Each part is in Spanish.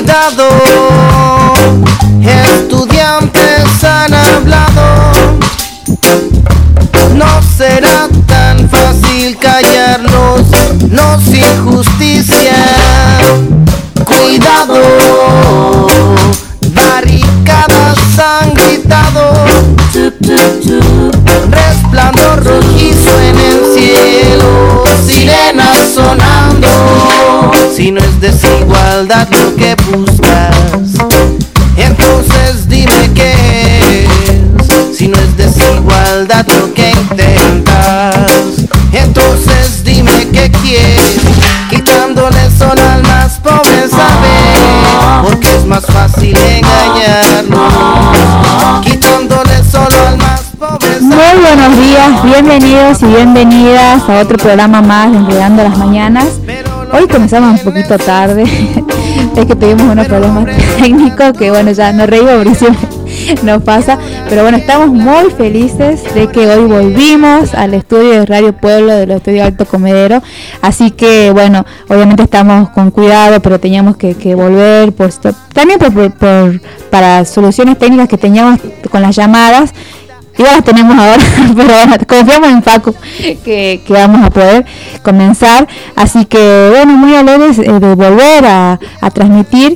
cuidado, estudiantes han hablado. No será tan fácil callarlos, no sin justicia. Cuidado, barricadas han gritado. Resplandor rojizo en el cielo, sirenas sonando. Si no es desigualdad lo que buscas, entonces dime qué es. Si no es desigualdad lo que intentas, entonces dime qué quieres. Quitándole solo al más pobre saber, porque es más fácil engañarnos. Quitándole solo al más pobre saber. Muy buenos días, bienvenidos y bienvenidas a otro programa más de Enredando las Mañanas. Hoy comenzamos un poquito tarde, es que tuvimos unos problemas técnicos que bueno, ya no reímos porque siempre nos pasa, pero bueno, estamos muy felices de que hoy volvimos al estudio de Radio Pueblo, de los estudios Alto Comedero, así que bueno, obviamente estamos con cuidado, pero teníamos que volver, pues, también para soluciones técnicas que teníamos con las llamadas. Y las tenemos ahora, pero bueno, confiamos en Facu que vamos a poder comenzar. Así que bueno, muy alegres de volver a transmitir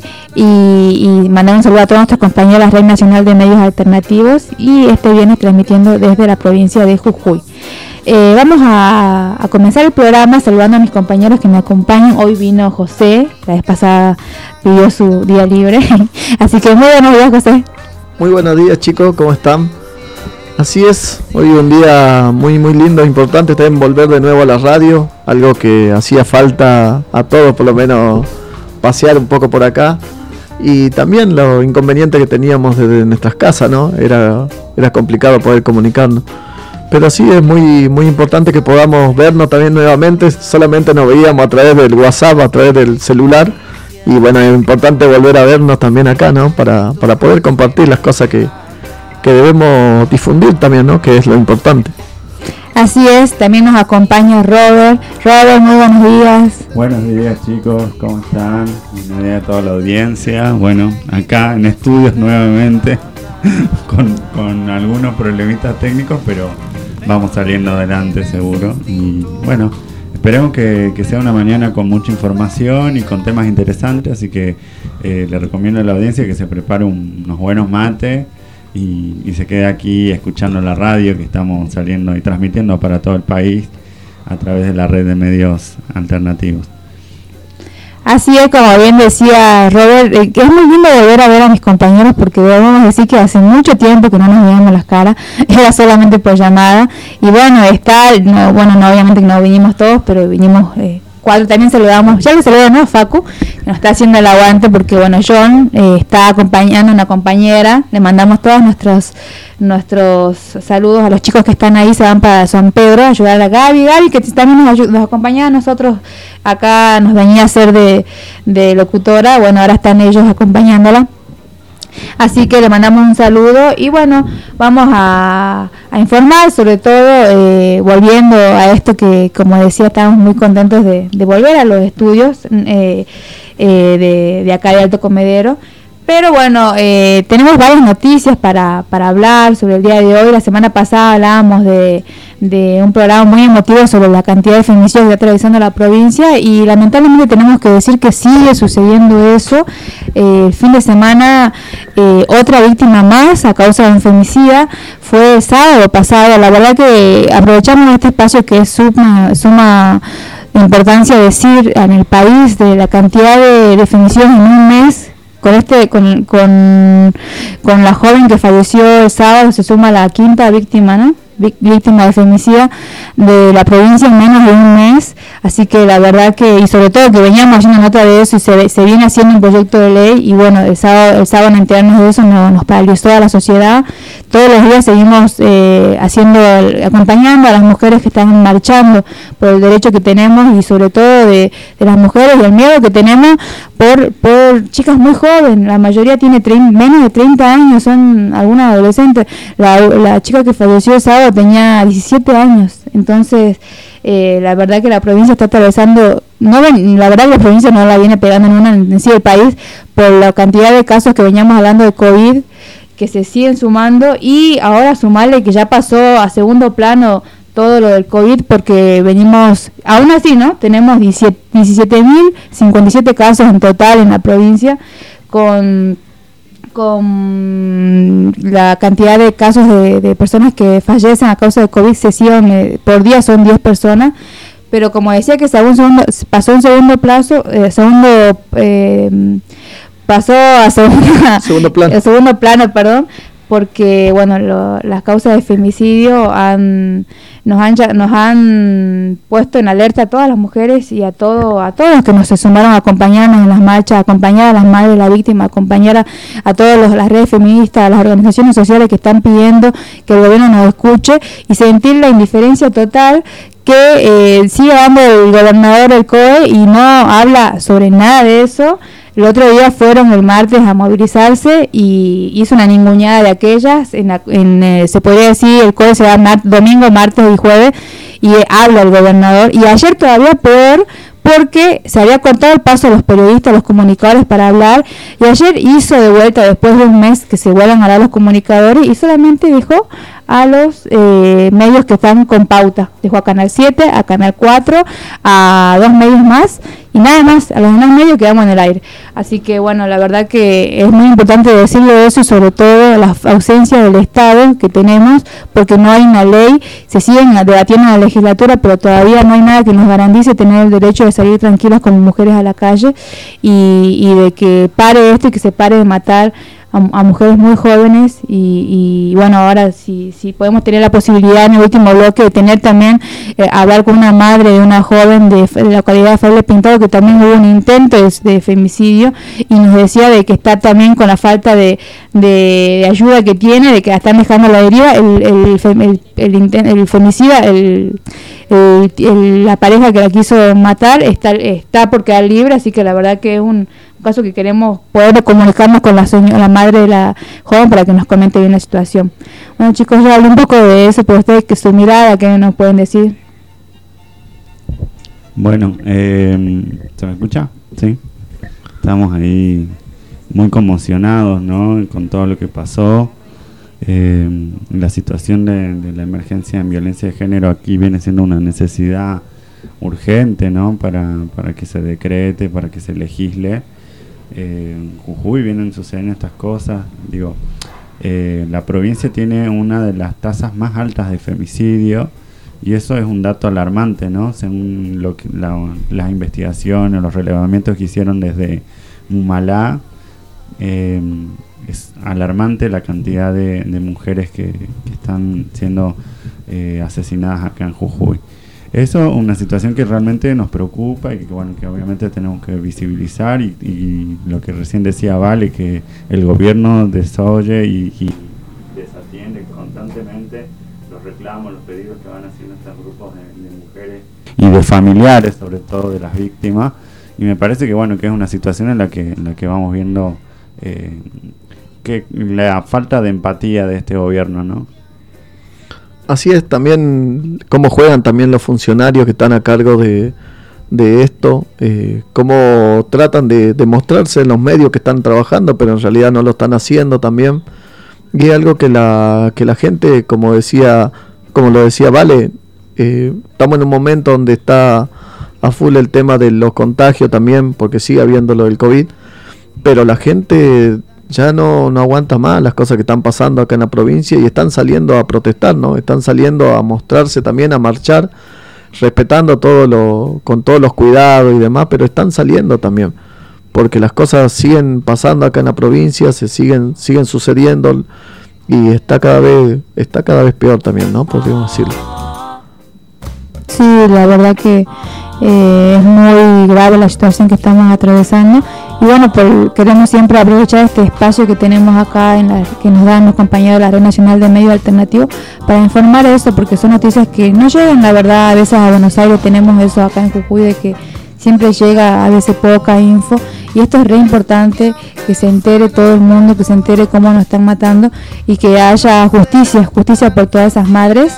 y mandar un saludo a todos nuestros compañeros de la Red Nacional de Medios Alternativos y este viernes transmitiendo desde la provincia de Jujuy. Vamos a comenzar el programa saludando a mis compañeros que me acompañan. Hoy vino José, la vez pasada pidió su día libre. Así que muy buenos días, José. Muy buenos días, chicos, ¿cómo están? Así es, hoy un día muy lindo, importante también volver de nuevo a la radio, algo que hacía falta a todos, por lo menos pasear un poco por acá, y también lo inconveniente que teníamos desde nuestras casas, ¿no? Era complicado poder comunicarnos, pero sí es muy importante que podamos vernos también nuevamente. Solamente nos veíamos a través del WhatsApp, a través del celular, y bueno, es importante volver a vernos también acá, ¿no? Para poder compartir las cosas que debemos difundir también, ¿no? Que es lo importante. Así es, también nos acompaña Robert. Robert, muy buenos días. Buenos días, chicos, ¿cómo están? Buenos días a toda la audiencia. Bueno, acá en estudios nuevamente con algunos problemitas técnicos, pero vamos saliendo adelante seguro. Y bueno, esperemos que sea una mañana con mucha información y con temas interesantes, así que le recomiendo a la audiencia que se prepare unos buenos mates y se quede aquí escuchando la radio que estamos saliendo y transmitiendo para todo el país a través de la red de medios alternativos. Así es, como bien decía Robert, que es muy lindo volver a ver a mis compañeros porque debemos decir que hace mucho tiempo que no nos veíamos las caras, era solamente por llamada y bueno, no, obviamente que no vinimos todos, pero vinimos cuatro. También saludamos, ya le saludamos a Facu, que nos está haciendo el aguante porque bueno, John está acompañando a una compañera, le mandamos todos nuestros saludos a los chicos que están ahí, se van para San Pedro a ayudar a Gaby que también nos acompañaba a nosotros, acá nos venía a ser de locutora, bueno, ahora están ellos acompañándola. Así que le mandamos un saludo y bueno, vamos a informar, sobre todo volviendo a esto que, como decía, estamos muy contentos de volver a los estudios de acá de Alto Comedero. Pero bueno, tenemos varias noticias para hablar sobre el día de hoy. La semana pasada hablábamos de un programa muy emotivo sobre la cantidad de feminicidios que está atravesando la provincia y lamentablemente tenemos que decir que sigue sucediendo eso. El fin de semana otra víctima más a causa de un femicida fue el sábado pasado. La verdad que aprovechamos este espacio que es suma importancia decir en el país de la cantidad de femicidios en un mes. Con la joven que falleció el sábado se suma la quinta víctima, ¿no? Víctima de femicida de la provincia en menos de un mes, así que la verdad que, y sobre todo que veníamos haciendo nota de eso y se viene haciendo un proyecto de ley y bueno, el sábado en enterarnos de eso nos paralizó a la sociedad. Todos los días seguimos acompañando a las mujeres que están marchando por el derecho que tenemos y sobre todo de las mujeres y el miedo que tenemos por chicas muy jóvenes. La mayoría tiene menos de 30 años, son algunas adolescentes. La chica que falleció el sábado tenía 17 años, entonces La verdad que la provincia está atravesando, la verdad que la provincia no la viene pegando en sí el país por la cantidad de casos que veníamos hablando de COVID, que se siguen sumando, y ahora sumarle que ya pasó a segundo plano todo lo del COVID, porque venimos, aún así, ¿no? Tenemos 17.057 casos en total en la provincia, con la cantidad de casos de personas que fallecen a causa de COVID por día son 10 personas, pero como decía que pasó en segundo plazo, pasó a segundo plano, perdón, porque bueno, las causas de femicidio nos han puesto en alerta a todas las mujeres y a todos los que nos se sumaron a acompañarnos en las marchas, a acompañar a las madres de la víctima, a acompañar a todas las redes feministas, a las organizaciones sociales que están pidiendo que el gobierno nos escuche, y sentir la indiferencia total que sigue dando el gobernador del COE y no habla sobre nada de eso. El otro día fueron el martes a movilizarse y hizo una ninguneada de aquellas. Se podría decir, el COE se va domingo, martes y jueves, y habla el gobernador. Y ayer todavía peor, porque se había cortado el paso a los periodistas, a los comunicadores para hablar, y ayer hizo de vuelta, después de un mes que se vuelvan a hablar los comunicadores, y solamente dijo a los medios que están con pauta. Dejó a Canal 7, a Canal 4, a 2 medios más, y nada más, a los demás medios quedamos en el aire. Así que bueno, la verdad que es muy importante decirlo eso, y sobre todo la ausencia del Estado que tenemos, porque no hay una ley, se siguen debatiendo en la legislatura, pero todavía no hay nada que nos garantice tener el derecho de salir tranquilas como mujeres a la calle, y de que pare esto y que se pare de matar a mujeres muy jóvenes. Y bueno, ahora si podemos tener la posibilidad en el último bloque de tener también, hablar con una madre de una joven de la localidad de Fraile Pintado, que también hubo un intento de femicidio, y nos decía de que está también con la falta de ayuda que tiene, de que la están dejando a la deriva, el femicida, la pareja que la quiso matar está por quedar libre, así que la verdad que es un caso que queremos poder comunicarnos con la madre de la joven para que nos comente bien la situación. Bueno, chicos, yo hablé un poco de eso, pero ustedes, que su mirada, ¿qué nos pueden decir? Bueno, ¿se me escucha? Sí. Estamos ahí muy conmocionados, ¿no?, con todo lo que pasó. La situación de la emergencia en violencia de género aquí viene siendo una necesidad urgente, ¿no?, para que se decrete, para que se legisle. En Jujuy vienen sucediendo estas cosas. Digo, la provincia tiene una de las tasas más altas de femicidio, y eso es un dato alarmante, ¿no? Según las investigaciones, los relevamientos que hicieron desde Humalá, es alarmante la cantidad de mujeres que están siendo asesinadas acá en Jujuy. Eso es una situación que realmente nos preocupa, y que bueno, que obviamente tenemos que visibilizar, y lo que recién decía Vale, que el gobierno desoye y desatiende constantemente los reclamos, los pedidos que van haciendo estos grupos de mujeres y de familiares, sobre todo de las víctimas. Y me parece que bueno, que es una situación en la que vamos viendo que la falta de empatía de este gobierno, ¿no? Así es, también cómo juegan también los funcionarios que están a cargo de esto, cómo tratan de mostrarse en los medios que están trabajando, pero en realidad no lo están haciendo también. Y es algo que la gente, como lo decía Vale, estamos en un momento donde está a full el tema de los contagios también, porque sigue habiendo lo del COVID, pero la gente ya no aguanta más las cosas que están pasando acá en la provincia, y están saliendo a protestar, ¿no? Están saliendo a mostrarse también, a marchar, respetando con todos los cuidados y demás, pero están saliendo también, porque las cosas siguen pasando acá en la provincia, siguen sucediendo, y está cada vez peor también, ¿no? Podríamos decirlo. Sí, la verdad que es muy grave la situación que estamos atravesando, y bueno, queremos siempre aprovechar este espacio que tenemos acá que nos dan los compañeros de la Red Nacional de Medios Alternativos para informar eso, porque son noticias que no llegan, la verdad, a veces a Buenos Aires. Tenemos eso acá en Jujuy, de que siempre llega a veces poca info, y esto es re importante, que se entere todo el mundo, que se entere cómo nos están matando, y que haya justicia por todas esas madres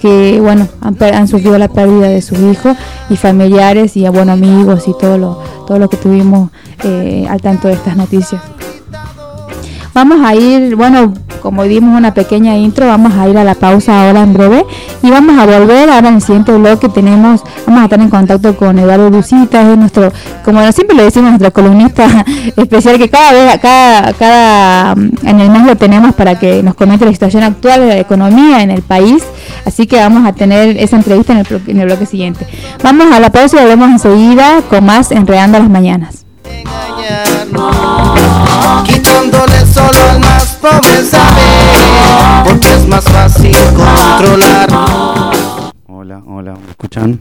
que bueno han sufrido la pérdida de su hijo, y familiares y bueno, amigos y todo lo que tuvimos al tanto de estas noticias. Vamos a ir, bueno, como dimos una pequeña intro, vamos a ir a la pausa ahora en breve y vamos a volver. Ahora en el siguiente bloque vamos a estar en contacto con Eduardo Lucita, es nuestro, como siempre le decimos, nuestro columnista especial, que cada en el mes lo tenemos para que nos comente la situación actual de la economía en el país. Así que vamos a tener esa entrevista en el bloque siguiente. Vamos a la pausa y volvemos enseguida con más Enredando las Mañanas. Quitándole solo al más pobre saber, porque es más fácil controlar. Hola, ¿me escuchan?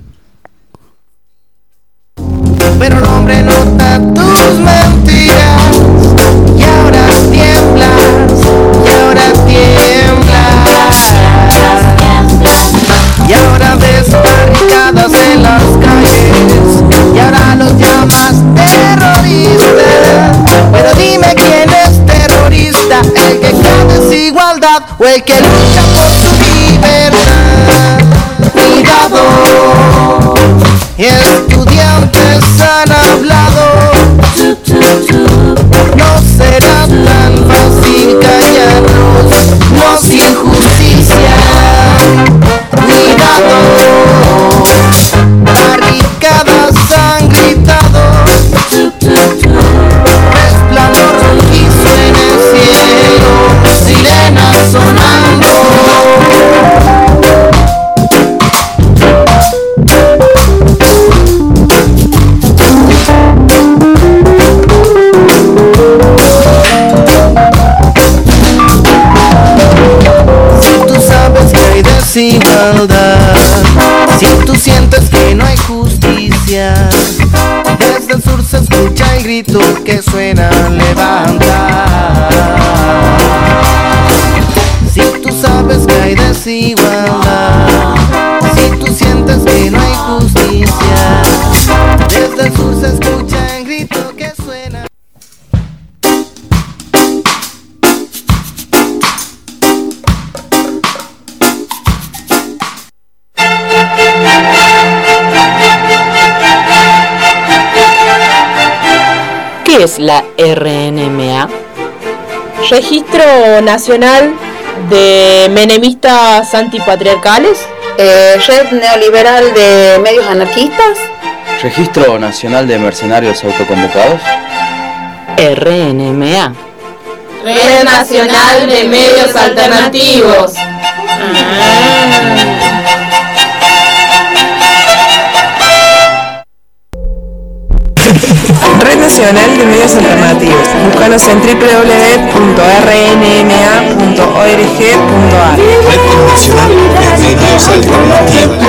Pero el hombre nota tus mentiras, y ahora tiemblas, y ahora ves barricadas en las calles, y ahora los llamas terroristas. Pero dime quién es terrorista, el que crea desigualdad o el que lucha por su libertad. Cuidado, estudiantes han hablado, no será tan fácil callarnos, no sin justicia. Cuidado, barricadas han gritado, resplandor rojizo en el cielo, sirenas sonando. Desigualdad, si tú sientes que no hay justicia, desde el sur se escucha el grito que suena levanta. Si tú sabes que hay desigualdad, si tú sientes que no hay justicia, desde el sur se escucha el grito que suena. ¿Qué es la RNMA? Registro Nacional de Menemistas Antipatriarcales. Red Neoliberal de Medios Anarquistas. Registro Nacional de Mercenarios Autoconvocados. RNMA. Red Nacional de Medios Alternativos. Red Nacional de Medios Alternativos. Búscanos en www.rnma.org.ar. Red Nacional de Medios Alternativos.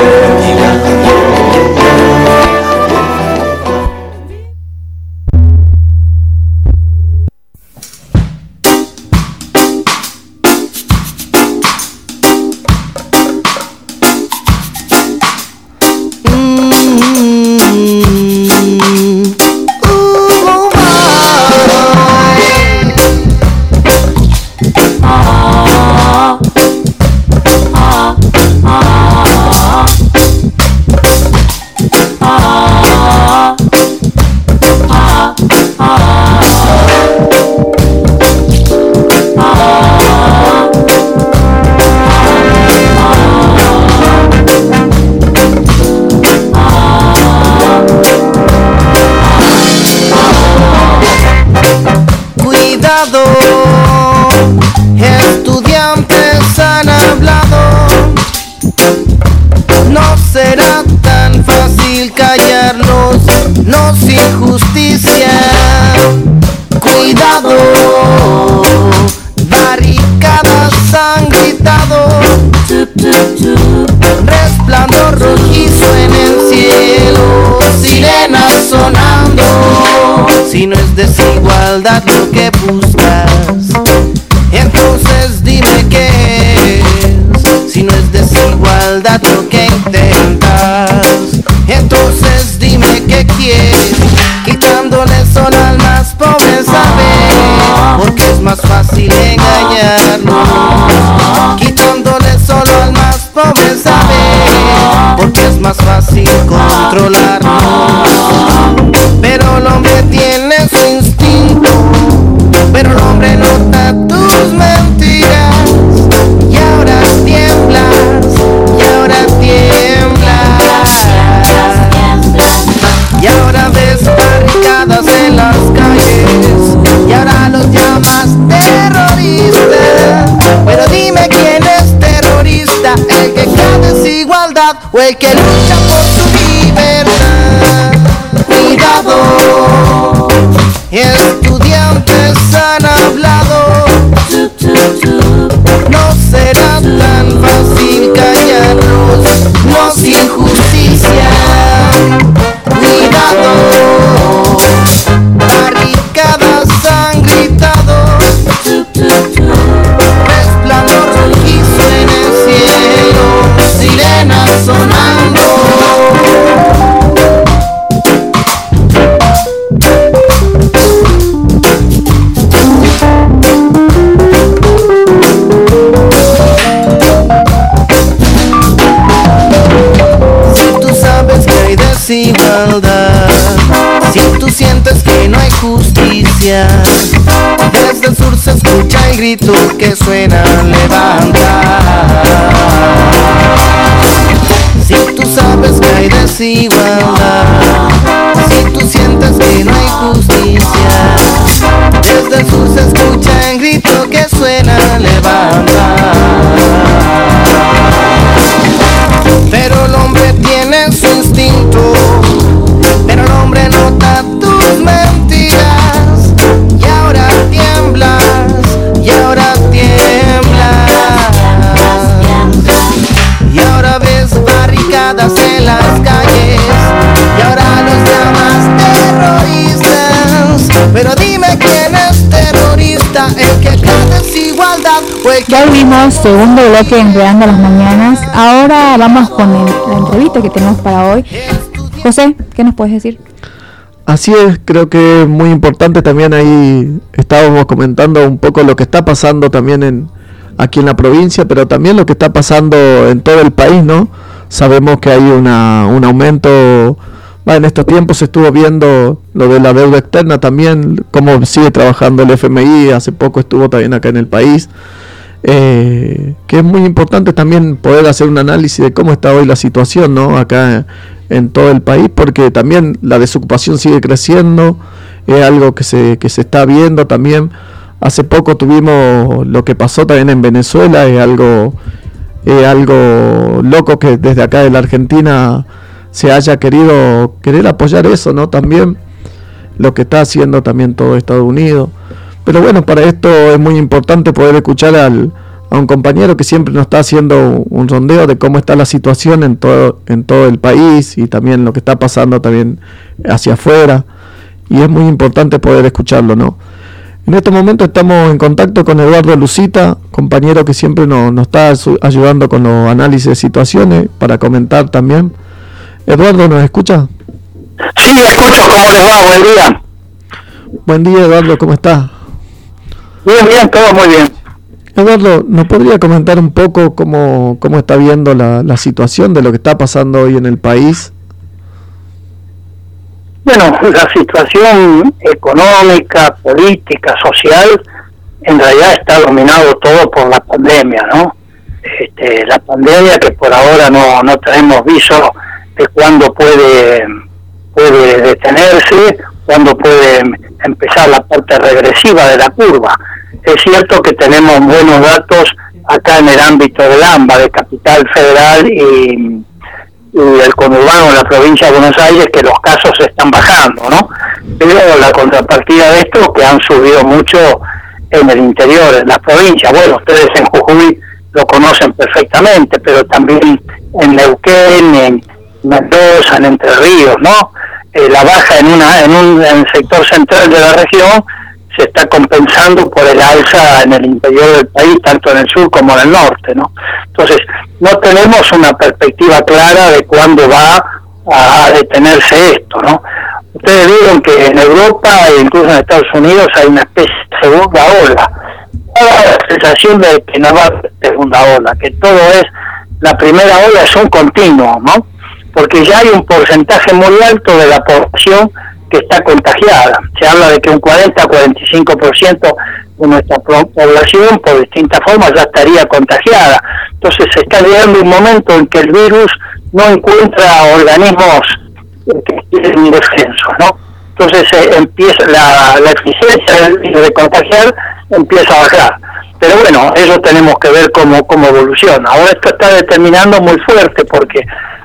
Estudiantes han hablado, no será tan fácil callarlos, no sin justicia. Cuidado, barricadas han gritado, resplandor rojizo en el cielo, sirenas sonando. Si no es desigualdad lo que buscas, entonces dime qué es. Si no es desigualdad lo que intentas, entonces dime qué quieres. Quitándole solo al más pobre saber, porque es más fácil engañarnos. Quitándole solo al más pobre saber, o el que lucha por su libertad. Cuidado, estudiantes han hablado, no será tan fácil callarlos los injusticia. Cuidado, barricadas han gritado, resplandor rojizo en el cielo, sirenas sonando. Desigualdad, si tú sientes que no hay justicia, desde el sur se escucha el grito que suena levanta. Si tú sabes que hay desigualdad, si tú sientes que no hay justicia, desde el sur se escucha el grito que suena levanta. Pero el hombre tiene su instinto, pero el hombre nota tus mentiras, y ahora tiemblas, y ahora tiemblas, y ahora ves barricadas en las calles, y ahora los llamas terroristas. Pero dime quién es terrorista, el que crea desigualdad o el que... Ya vimos segundo bloque en Enredando las Mañanas. Ahora vamos con la entrevista que tenemos para hoy. José, ¿qué nos puedes decir? Así es, creo que es muy importante también. Ahí estábamos comentando un poco lo que está pasando también aquí en la provincia, pero también lo que está pasando en todo el país, ¿no? Sabemos que hay un aumento. En estos tiempos se estuvo viendo lo de la deuda externa también, cómo sigue trabajando el FMI, hace poco estuvo también acá en el país, que es muy importante también poder hacer un análisis de cómo está hoy la situación, ¿no? Acá en todo el país, porque también la desocupación sigue creciendo, es algo que se está viendo también. Hace poco tuvimos lo que pasó también en Venezuela, es algo loco que desde acá de la Argentina se haya querer apoyar eso, ¿no? También lo que está haciendo también todo Estados Unidos. Pero bueno, para esto es muy importante poder escuchar a un compañero que siempre nos está haciendo un rondeo de cómo está la situación en todo el país y también lo que está pasando también hacia afuera. Y es muy importante poder escucharlo, ¿no? En estos momentos estamos en contacto con Eduardo Lucita, compañero que siempre nos está ayudando con los análisis de situaciones para comentar también. Eduardo, ¿nos escucha? Sí, escucho. ¿Cómo les va? Buen día. Buen día, Eduardo, ¿cómo está? Bien, todo muy bien. Eduardo, ¿nos podría comentar un poco cómo está viendo la situación de lo que está pasando hoy en el país? Bueno, la situación económica, política, social, en realidad está dominado todo por la pandemia, ¿no? La pandemia que por ahora no tenemos viso de cuándo puede detenerse, cuándo puede empezar la parte regresiva de la curva. Es cierto que tenemos buenos datos acá en el ámbito del AMBA, de Capital Federal y el conurbano de la provincia de Buenos Aires, que los casos están bajando, ¿no? Pero la contrapartida de esto, que han subido mucho en el interior, en las provincias. Bueno, ustedes en Jujuy lo conocen perfectamente, pero también en Neuquén, en Mendoza, en Entre Ríos, ¿no? La baja en el sector central de la región se está compensando por el alza en el interior del país, tanto en el sur como en el norte, ¿no? Entonces, no tenemos una perspectiva clara de cuándo va a detenerse esto, ¿no? Ustedes vieron que en Europa e incluso en Estados Unidos hay una especie de segunda ola. Da la sensación de que no va a haber segunda ola, que todo es, la primera ola es un continuo, ¿no? Porque ya hay un porcentaje muy alto de la población que está contagiada. Se habla de que un 40-45% de nuestra población, por distintas formas, ya estaría contagiada. Entonces se está llegando un momento en que el virus no encuentra organismos que estén indefensos, ¿no? Entonces empieza la eficiencia del virus de contagiar empieza a bajar. Pero bueno, eso tenemos que ver cómo evoluciona. Ahora esto está determinando muy fuerte porque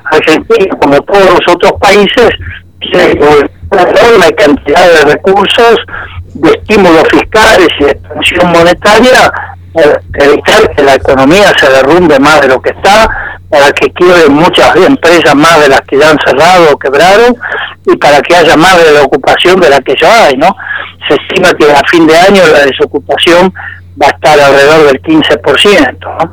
Argentina, como todos los otros países, tiene una enorme cantidad de recursos, de estímulos fiscales y de expansión monetaria para evitar que la economía se derrumbe más de lo que está, para que quiebren muchas empresas más de las que ya han cerrado o quebraron, y para que haya más de la ocupación de la que ya hay, ¿no? Se estima que a fin de año la desocupación va a estar alrededor del 15%, ¿no?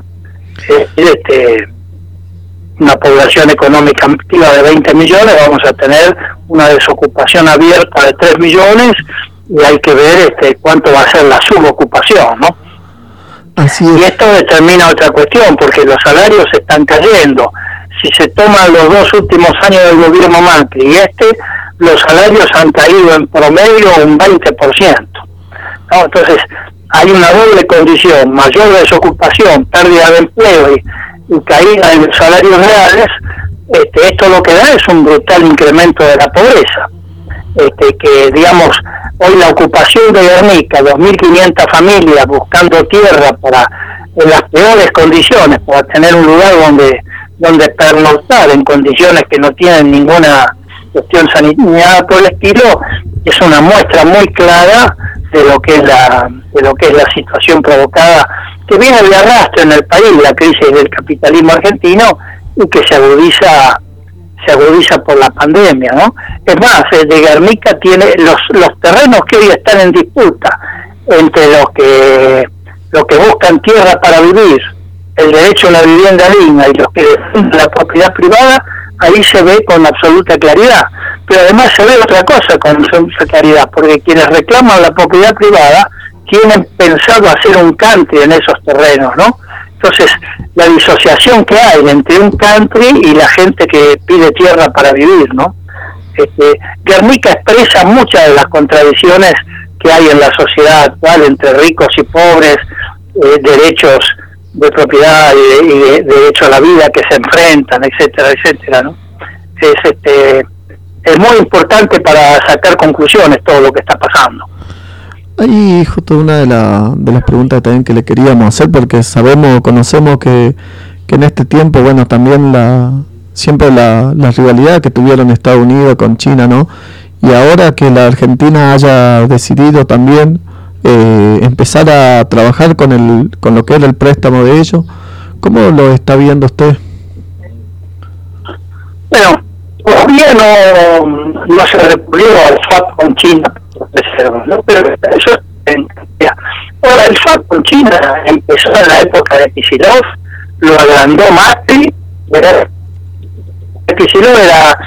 Una población económica activa de 20 millones, vamos a tener una desocupación abierta de 3 millones, y hay que ver cuánto va a ser la subocupación, ¿no? Así es. Y esto determina otra cuestión, porque los salarios están cayendo. Si se toman los 2 últimos años del gobierno Macri y los salarios han caído en promedio un 20%, ¿no? Entonces, hay una doble condición: mayor desocupación, pérdida de empleo y caída en los salarios reales. Esto lo que da es un brutal incremento de la pobreza. Que digamos, hoy la ocupación de Guernica, 2.500 familias buscando tierra en las peores condiciones, para tener un lugar donde pernoctar en condiciones que no tienen ninguna cuestión sanitaria por el estilo, es una muestra muy clara de lo que es la situación provocada, que viene de arrastre en el país, la crisis del capitalismo argentino, y que se agudiza por la pandemia, ¿no? Es más, de Guernica tiene los terrenos que hoy están en disputa entre los que buscan tierra para vivir, el derecho a una vivienda digna, y los que defienden la propiedad privada. Ahí se ve con absoluta claridad, pero además se ve otra cosa con absoluta claridad, porque quienes reclaman la propiedad privada tienen pensado hacer un country en esos terrenos, ¿no? Entonces, la disociación que hay entre un country y la gente que pide tierra para vivir, ¿no? Guernica expresa muchas de las contradicciones que hay en la sociedad actual entre ricos y pobres, derechos de propiedad y de derecho a la vida que se enfrentan, etcétera, etcétera, ¿no? Es muy importante para sacar conclusiones todo lo que está pasando. Ahí justo una de las preguntas también que le queríamos hacer, porque conocemos que en este tiempo, bueno, también siempre la rivalidad que tuvieron Estados Unidos con China, ¿no? Y ahora que la Argentina haya decidido también empezar a trabajar con lo que era el préstamo de ellos, ¿cómo lo está viendo usted? Bueno, todavía no se recurrió al swap con China, ¿no? Pero eso ahora, el swap con China empezó en la época de Kicillof, lo agrandó Macri. Kicillof era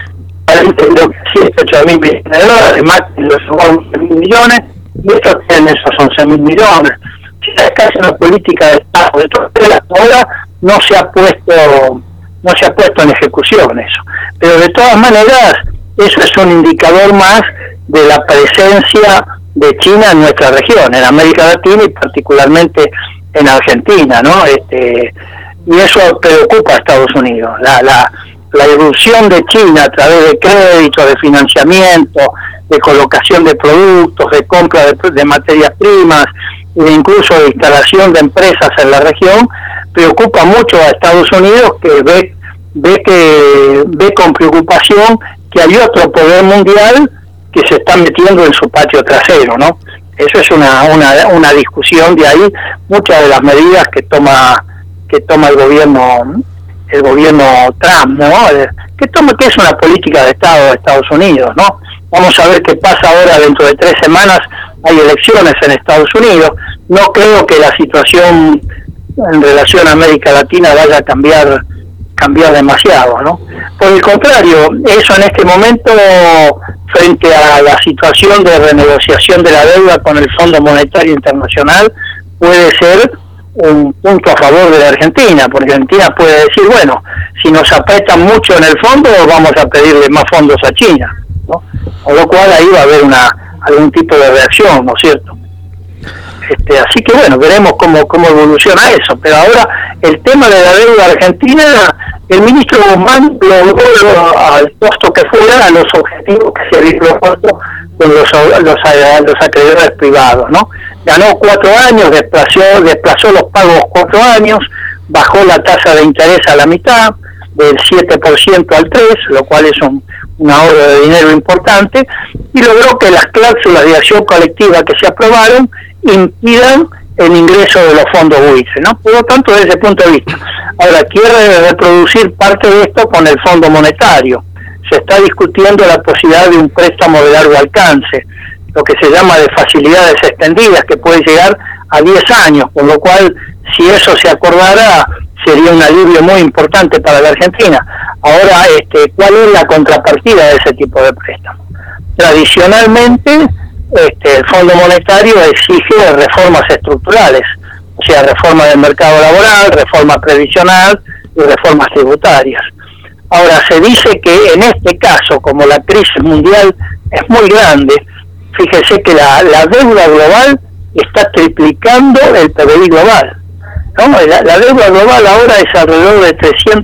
8.000 millones de dólares, Macri lo subió a 11.000 millones, y estos tienen esos 11.000 millones. China es casi una política de Estado, de todas maneras ahora no se ha puesto en ejecución eso, pero de todas maneras eso es un indicador más de la presencia de China en nuestra región, en América Latina y particularmente en Argentina, ¿no? Y eso preocupa a Estados Unidos, la irrupción de China a través de créditos, de financiamiento, de colocación de productos, de compra de materias primas, e incluso de instalación de empresas en la región, preocupa mucho a Estados Unidos, que ve con preocupación que hay otro poder mundial que se está metiendo en su patio trasero, ¿no? Eso es una discusión de ahí, muchas de las medidas que toma el gobierno Trump, ¿no? Que es una política de Estado de Estados Unidos, ¿no? Vamos a ver qué pasa ahora. Dentro de 3 semanas hay elecciones en Estados Unidos. No creo que la situación en relación a América Latina vaya a cambiar demasiado, ¿no? Por el contrario, eso en este momento, frente a la situación de renegociación de la deuda con el Fondo Monetario Internacional, puede ser un punto a favor de la Argentina, porque Argentina puede decir, bueno, si nos apretan mucho en el fondo, vamos a pedirle más fondos a China, ¿no? Con lo cual ahí va a haber algún tipo de reacción, ¿no es cierto? Así que bueno, veremos cómo evoluciona eso. Pero ahora el tema de la deuda argentina, el ministro Guzmán logró al costo que fuera a los objetivos que se habían propuesto con los acreedores privados, ¿no? Ganó 4 años, desplazó los pagos 4 años, bajó la tasa de interés a la mitad, del 7% al 3%, lo cual es un ahorro de dinero importante, y logró que las cláusulas de acción colectiva que se aprobaron impidan el ingreso de los fondos buitre, ¿no? Por lo tanto, desde ese punto de vista. Ahora, quiere reproducir parte de esto con el Fondo Monetario. Se está discutiendo la posibilidad de un préstamo de largo alcance, lo que se llama de facilidades extendidas, que puede llegar a 10 años, con lo cual, si eso se acordara, sería un alivio muy importante para la Argentina. Ahora, ¿cuál es la contrapartida de ese tipo de préstamo? Tradicionalmente, el Fondo Monetario exige reformas estructurales, o sea, reforma del mercado laboral, reforma previsional y reformas tributarias. Ahora, se dice que en este caso, como la crisis mundial es muy grande, fíjese que la deuda global está triplicando el PBI global, ¿no? La deuda global ahora es alrededor de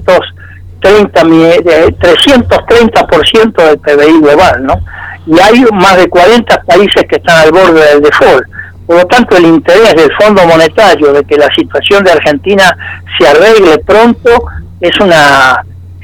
330% del PBI global, ¿no? Y hay más de 40 países que están al borde del default. Por lo tanto, el interés del Fondo Monetario de que la situación de Argentina se arregle pronto es una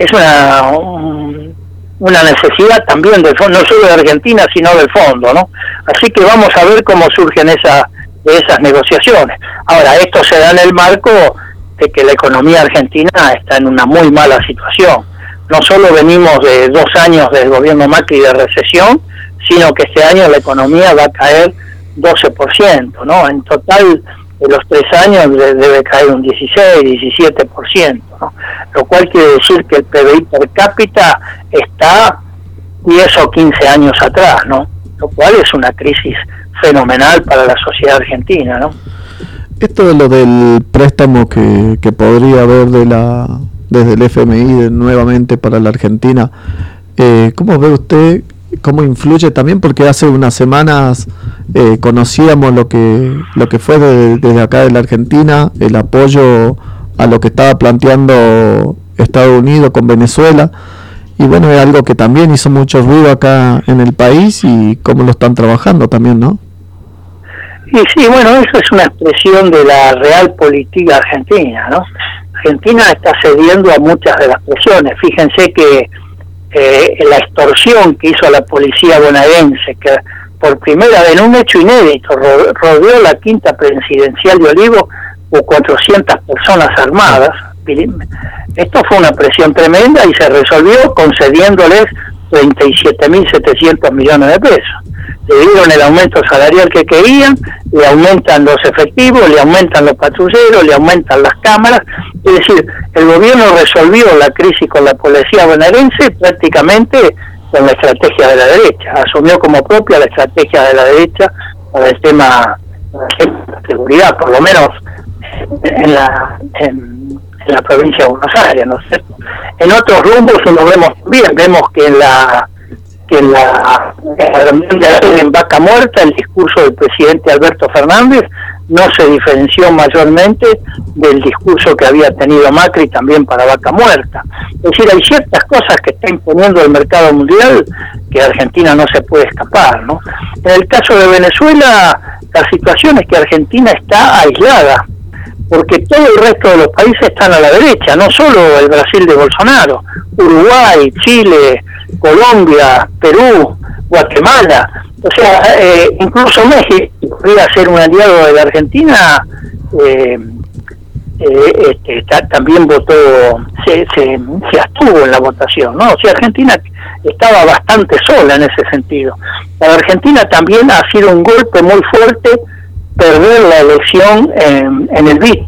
necesidad también del fondo, no solo de Argentina, sino del fondo, ¿no? Así que vamos a ver cómo surgen esas negociaciones. Ahora, esto se da en el marco de que la economía argentina está en una muy mala situación. No solo venimos de 2 años del gobierno Macri de recesión, sino que este año la economía va a caer 12%, ¿no? En total, de los 3 años debe caer un 16-17%, ¿no? Lo cual quiere decir que el PBI per cápita está 10 o 15 años atrás, ¿no? Lo cual es una crisis fenomenal para la sociedad argentina, ¿no? Esto de lo del préstamo que podría haber desde el FMI nuevamente para la Argentina, ¿cómo ve usted? ¿Cómo influye también? Porque hace unas semanas conocíamos lo que fue desde acá de la Argentina, el apoyo a lo que estaba planteando Estados Unidos con Venezuela, y bueno, es algo que también hizo mucho ruido acá en el país, y cómo lo están trabajando también, ¿no? Y sí, bueno, eso es una expresión de la real política argentina, ¿no? Argentina está cediendo a muchas de las presiones. Fíjense que la extorsión que hizo la policía bonaerense, que por primera vez, en un hecho inédito, rodeó la quinta presidencial de Olivos con 400 personas armadas. Esto fue una presión tremenda y se resolvió concediéndoles 37.700 millones de pesos. Le dieron el aumento salarial que querían, le aumentan los efectivos, le aumentan los patrulleros, le aumentan las cámaras. Es decir, el gobierno resolvió la crisis con la policía bonaerense prácticamente con la estrategia de la derecha. Asumió como propia la estrategia de la derecha para el tema de la seguridad, por lo menos en la provincia de Buenos Aires, ¿no es cierto? En otros rumbos lo vemos bien, vemos que en la reunión de Vaca Muerta, el discurso del presidente Alberto Fernández no se diferenció mayormente del discurso que había tenido Macri también para Vaca Muerta. Es decir, hay ciertas cosas que está imponiendo el mercado mundial que Argentina no se puede escapar, ¿no? En el caso de Venezuela, la situación es que Argentina está aislada, porque todo el resto de los países están a la derecha, no solo el Brasil de Bolsonaro, Uruguay, Chile, Colombia, Perú, Guatemala, o sea, incluso México podría ser un aliado de la Argentina, también votó, se abstuvo en la votación, ¿no? O sea, Argentina estaba bastante sola en ese sentido. Para Argentina también ha sido un golpe muy fuerte perder la elección en el BID,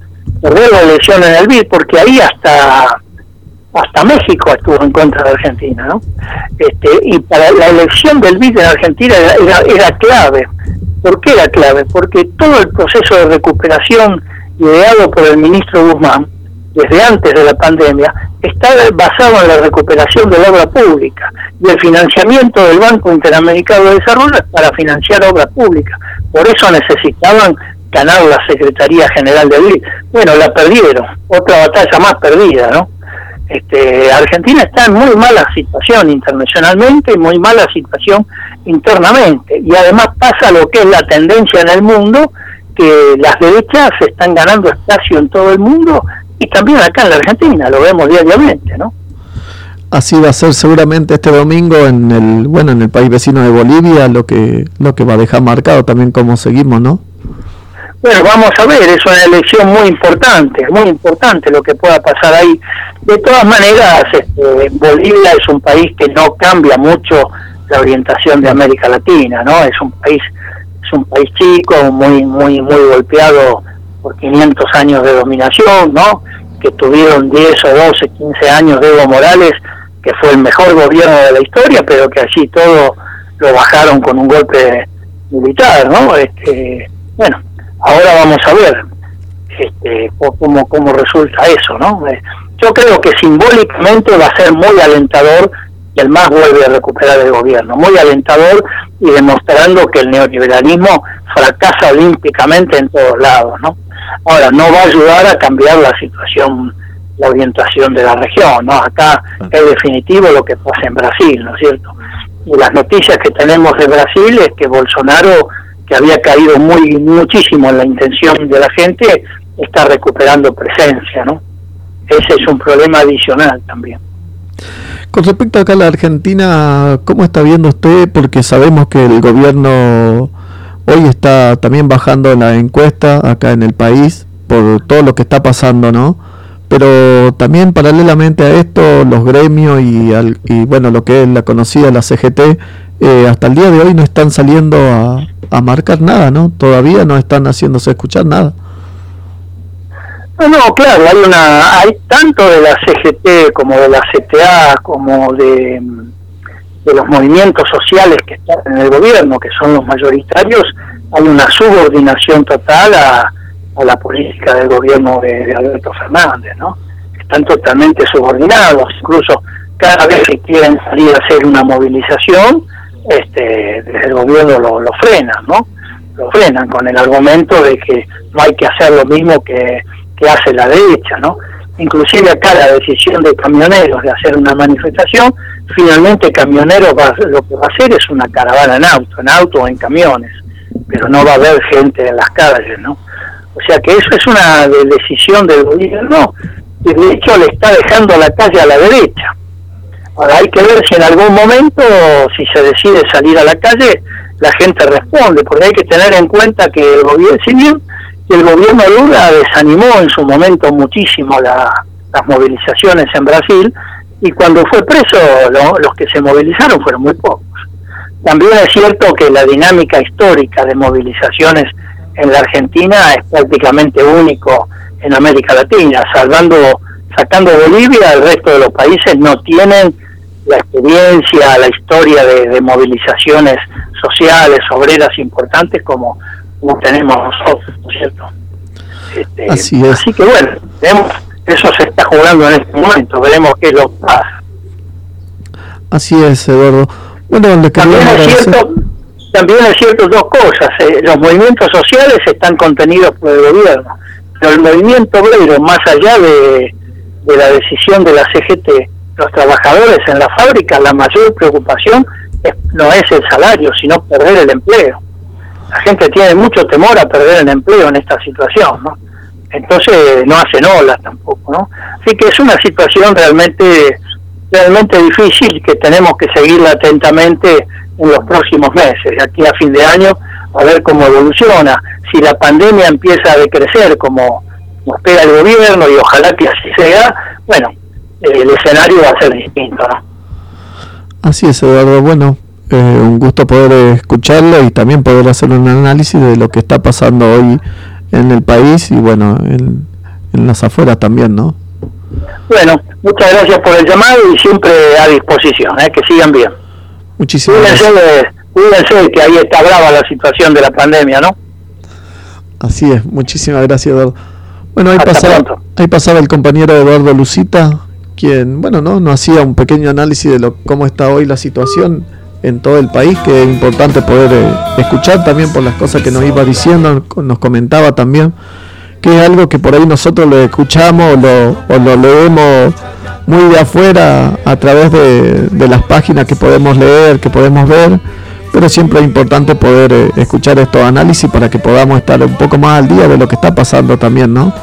porque ahí hasta México estuvo en contra de Argentina, ¿no? Y para la elección del BID en Argentina era clave. ¿Por qué era clave? Porque todo el proceso de recuperación ideado por el ministro Guzmán, desde antes de la pandemia, está basado en la recuperación de la obra pública, y el financiamiento del Banco Interamericano de Desarrollo es para financiar obra pública. Por eso necesitaban ganar la Secretaría General de BID. Bueno, la perdieron, otra batalla más perdida, ¿no? Argentina está en muy mala situación internacionalmente y muy mala situación internamente, y además pasa lo que es la tendencia en el mundo, que las derechas están ganando espacio en todo el mundo y también acá en la Argentina, lo vemos diariamente, ¿no? Así va a ser seguramente este domingo en el país vecino de Bolivia, lo que va a dejar marcado también cómo seguimos, ¿no? Bueno, vamos a ver, es una elección muy importante lo que pueda pasar ahí. De todas maneras, Bolivia es un país que no cambia mucho la orientación de América Latina, ¿no? Es un país chico, muy golpeado por 500 años de dominación, ¿no? Que tuvieron 10 o 12, 15 años de Evo Morales, que fue el mejor gobierno de la historia, pero que allí todo lo bajaron con un golpe militar, ¿no? Bueno, ahora vamos a ver cómo resulta eso, ¿no? Yo creo que simbólicamente va a ser muy alentador que el MAS vuelve a recuperar el gobierno, muy alentador y demostrando que el neoliberalismo fracasa olímpicamente en todos lados, ¿no? Ahora, no va a ayudar a cambiar la situación, la orientación de la región, ¿no? Acá es definitivo lo que pasa en Brasil, ¿no es cierto? Y las noticias que tenemos de Brasil es que Bolsonaro, que había caído muchísimo en la intención de la gente, está recuperando presencia, ¿no? Ese es un problema adicional también. Con respecto acá a la Argentina, ¿cómo está viendo usted? Porque sabemos que el gobierno hoy está también bajando la encuesta acá en el país por todo lo que está pasando, ¿no? Pero también paralelamente a esto, los gremios y bueno, lo que es la conocida, la CGT, hasta el día de hoy no están saliendo a marcar nada, ¿no? Todavía no están haciéndose escuchar nada. No, claro, hay tanto de la CGT como de la CTA como de los movimientos sociales que están en el gobierno, que son los mayoritarios, hay una subordinación total a la política del gobierno de Alberto Fernández, ¿no? Están totalmente subordinados, incluso cada vez que quieren salir a hacer una movilización, desde el gobierno lo frenan, ¿no? Lo frenan con el argumento de que no hay que hacer lo mismo que hace la derecha, ¿no? Inclusive acá la decisión de camioneros de hacer una manifestación, finalmente Camioneros lo que va a hacer es una caravana en auto o en camiones, pero no va a haber gente en las calles, ¿no? O sea que eso es una decisión del gobierno que de hecho le está dejando la calle a la derecha. Ahora hay que ver si en algún momento, si se decide salir a la calle, la gente responde, porque hay que tener en cuenta que el gobierno, si bien el gobierno Lula desanimó en su momento muchísimo las movilizaciones en Brasil, y cuando fue preso los que se movilizaron fueron muy pocos. También es cierto que la dinámica histórica de movilizaciones en la Argentina es prácticamente único en América Latina, sacando Bolivia, el resto de los países no tienen la experiencia, la historia de movilizaciones sociales, obreras importantes como tenemos nosotros, ¿no es cierto? Así es. Así que bueno, eso se está jugando en este momento, veremos qué es lo que pasa. Así es, Eduardo. Bueno, también es cierto dos cosas, los movimientos sociales están contenidos por el gobierno, pero el movimiento obrero, más allá de la decisión de la CGT, los trabajadores en la fábrica, la mayor preocupación no es el salario, sino perder el empleo. La gente tiene mucho temor a perder el empleo en esta situación, ¿no? Entonces no hacen olas tampoco, ¿no? Así que es una situación realmente difícil que tenemos que seguirla atentamente en los próximos meses, de aquí a fin de año, a ver cómo evoluciona. Si la pandemia empieza a decrecer como espera el gobierno, y ojalá que así sea, bueno, el escenario va a ser distinto, ¿no? Así es, Eduardo. Bueno, un gusto poder escucharlo y también poder hacer un análisis de lo que está pasando hoy en el país y bueno, en las afueras también, ¿no? Bueno, muchas gracias por el llamado y siempre a disposición, que sigan bien. Muchísimas gracias. Cuídense que ahí está brava la situación de la pandemia, ¿no? Así es, muchísimas gracias, Eduardo. Bueno, ahí pasaba el compañero Eduardo Lucita, quien, bueno, nos hacía un pequeño análisis de cómo está hoy la situación en todo el país, que es importante poder escuchar también por las cosas que nos iba diciendo, nos comentaba también, que es algo que por ahí nosotros lo escuchamos o lo leemos muy de afuera a través de las páginas que podemos leer, que podemos ver, pero siempre es importante poder escuchar estos análisis para que podamos estar un poco más al día de lo que está pasando también, ¿no?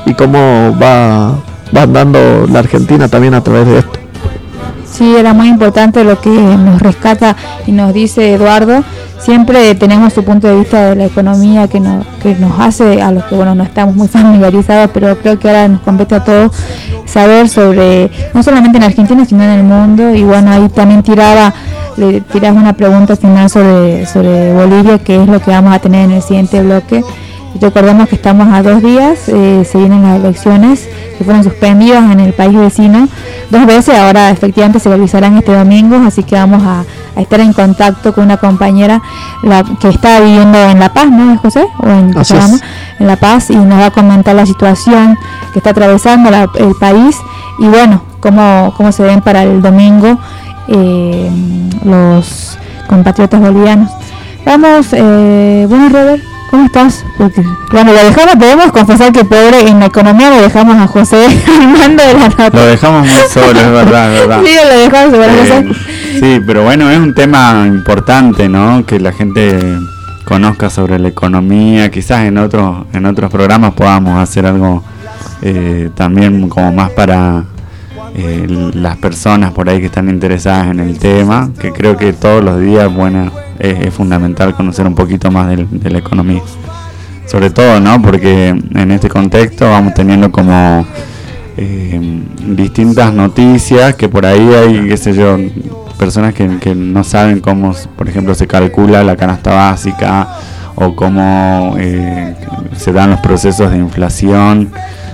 y cómo va andando la Argentina también a través de esto. Sí, era muy importante lo que nos rescata y nos dice Eduardo. Siempre tenemos su punto de vista de la economía que nos hace a los que no estamos muy familiarizados, pero creo que ahora nos compete a todos saber sobre, no solamente en Argentina, sino en el mundo. Y bueno, ahí también le tiras una pregunta final sobre Bolivia, que es lo que vamos a tener en el siguiente bloque. Recordemos que estamos a 2 días, se vienen las elecciones que fueron suspendidas en el país vecino 2 veces, ahora efectivamente se realizarán este domingo, así que vamos a estar en contacto con una compañera que está viviendo en La Paz, ¿no, José? O en La Paz, y nos va a comentar la situación que está atravesando el país y bueno, cómo se ven para el domingo los compatriotas bolivianos. Vamos, bueno, Robert, ¿cómo estás? Porque, bueno, debemos confesar que pobre en la economía lo dejamos a José Armando de la nota. Lo dejamos muy solo, es verdad. Sí, lo dejamos José. Sí, pero bueno, es un tema importante, ¿no? Que la gente conozca sobre la economía. Quizás en otros programas podamos hacer algo también como más para las personas por ahí que están interesadas en el tema, que creo que todos los días, bueno, es fundamental conocer un poquito más de la economía, sobre todo, ¿no? Porque en este contexto vamos teniendo como distintas noticias que por ahí hay, qué sé yo, personas que no saben cómo, por ejemplo, se calcula la canasta básica o cómo se dan los procesos de inflación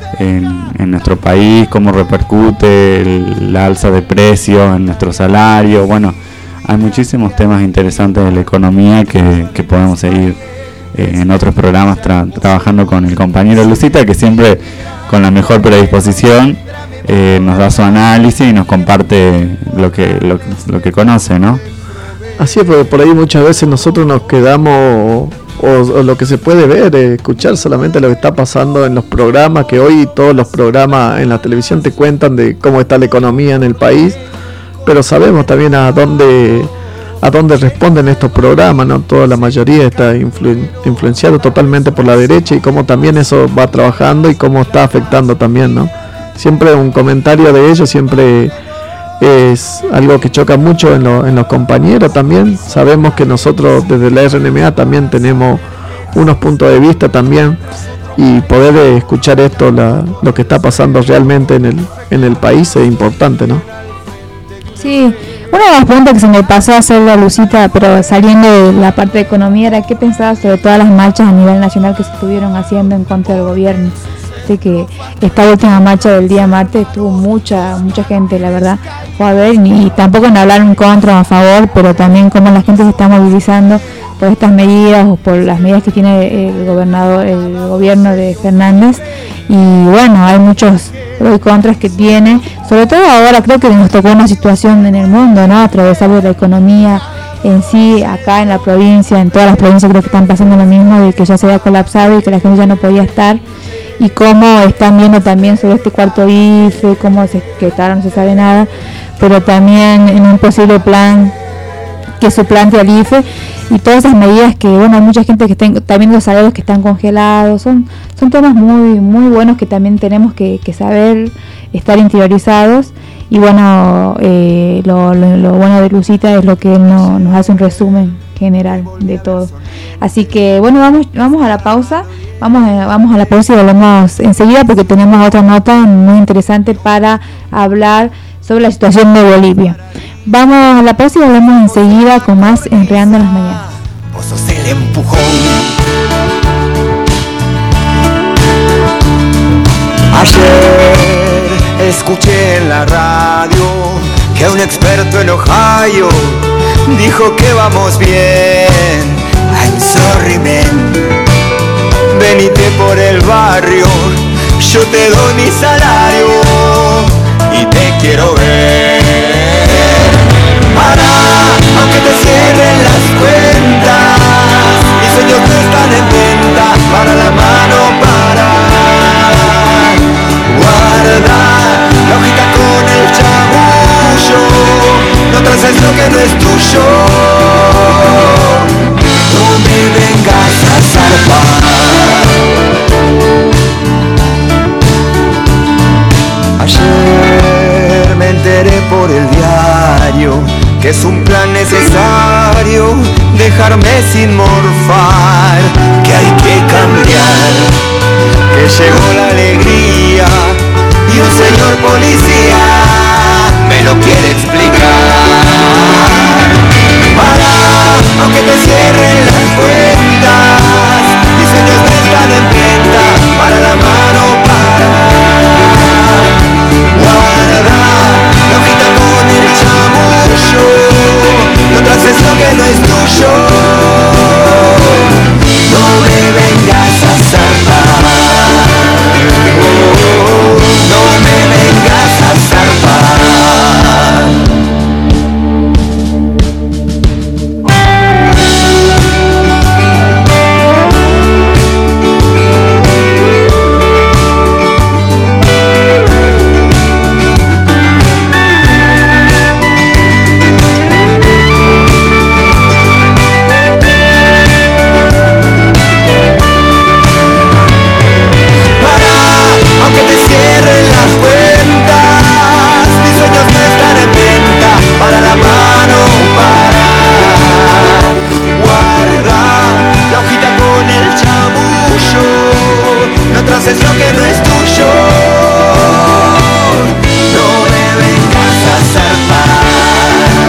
en nuestro país, cómo repercute la alza de precios en nuestro salario. Bueno, hay muchísimos temas interesantes de la economía que podemos seguir en otros programas trabajando con el compañero Lucita, que siempre con la mejor predisposición nos da su análisis y nos comparte lo que conoce, ¿no? Así es, porque por ahí muchas veces nosotros nos quedamos o lo que se puede ver, escuchar solamente lo que está pasando en los programas, que hoy todos los programas en la televisión te cuentan de cómo está la economía en el país, pero sabemos también a dónde responden estos programas, ¿no? Toda la mayoría está influenciado totalmente por la derecha y cómo también eso va trabajando y cómo está afectando también, ¿no? Siempre un comentario de ellos siempre es algo que choca mucho en los compañeros también. Sabemos que nosotros desde la RNMA también tenemos unos puntos de vista también, y poder escuchar esto, lo que está pasando realmente en el país es importante, ¿no? Sí, una de las preguntas que se me pasó a hacer la Lucita, pero saliendo de la parte de economía, era qué pensaba sobre todas las marchas a nivel nacional que se estuvieron haciendo en contra del gobierno. Así que esta última marcha del día martes tuvo mucha gente, la verdad, fue a ver, y tampoco en hablar en contra o a favor, pero también cómo la gente se está movilizando por estas medidas o por las medidas que tiene el gobierno de Fernández. Y bueno, hay muchos pros y contras que tiene, sobre todo ahora creo que nos tocó una situación en el mundo, ¿no? Atravesar la economía en sí, acá en la provincia, en todas las provincias creo que están pasando lo mismo, de que ya se había colapsado y que la gente ya no podía estar, y cómo están viendo también sobre este cuarto IFE, cómo se quedaron, no se sabe nada, pero también en un posible plan que se plantea el IFE y todas esas medidas que, bueno, hay mucha gente que está viendo los salarios que están congelados, son temas muy muy buenos que también tenemos que saber estar interiorizados. Y bueno, lo bueno de Lucita es lo que él nos hace un resumen general de todo. Así que bueno, vamos a la pausa, vamos a la pausa y volvemos enseguida porque tenemos otra nota muy interesante para hablar sobre la situación de Bolivia. Vamos a la pausa y volvemos enseguida con más Enredando las Mañanas. Vos sos el empujón. Ayer escuché en la radio que un experto en Ohio dijo que vamos bien. I'm sorry man, venite por el barrio, yo te doy mi salario y te quiero ver. Para, aunque te cierren las cuentas, mis sueños no están en venta, para la mano para guardar la hojita con el chamullo, no traces lo que no es tuyo, no me vengas a salvar. que es un plan necesario dejarme sin morfar, que hay que cambiar, que llegó la alegría y un señor policía me lo quiere explicar. Para, aunque te cierren las cuentas, mis sueños no están en venta, para la mano para. Guarda, la hojita con el chamullo, no traces lo que no es tuyo. No me vengas a zarpar, no me vengas a zarpar. Es lo que no es tuyo. No me vengas a zarpar.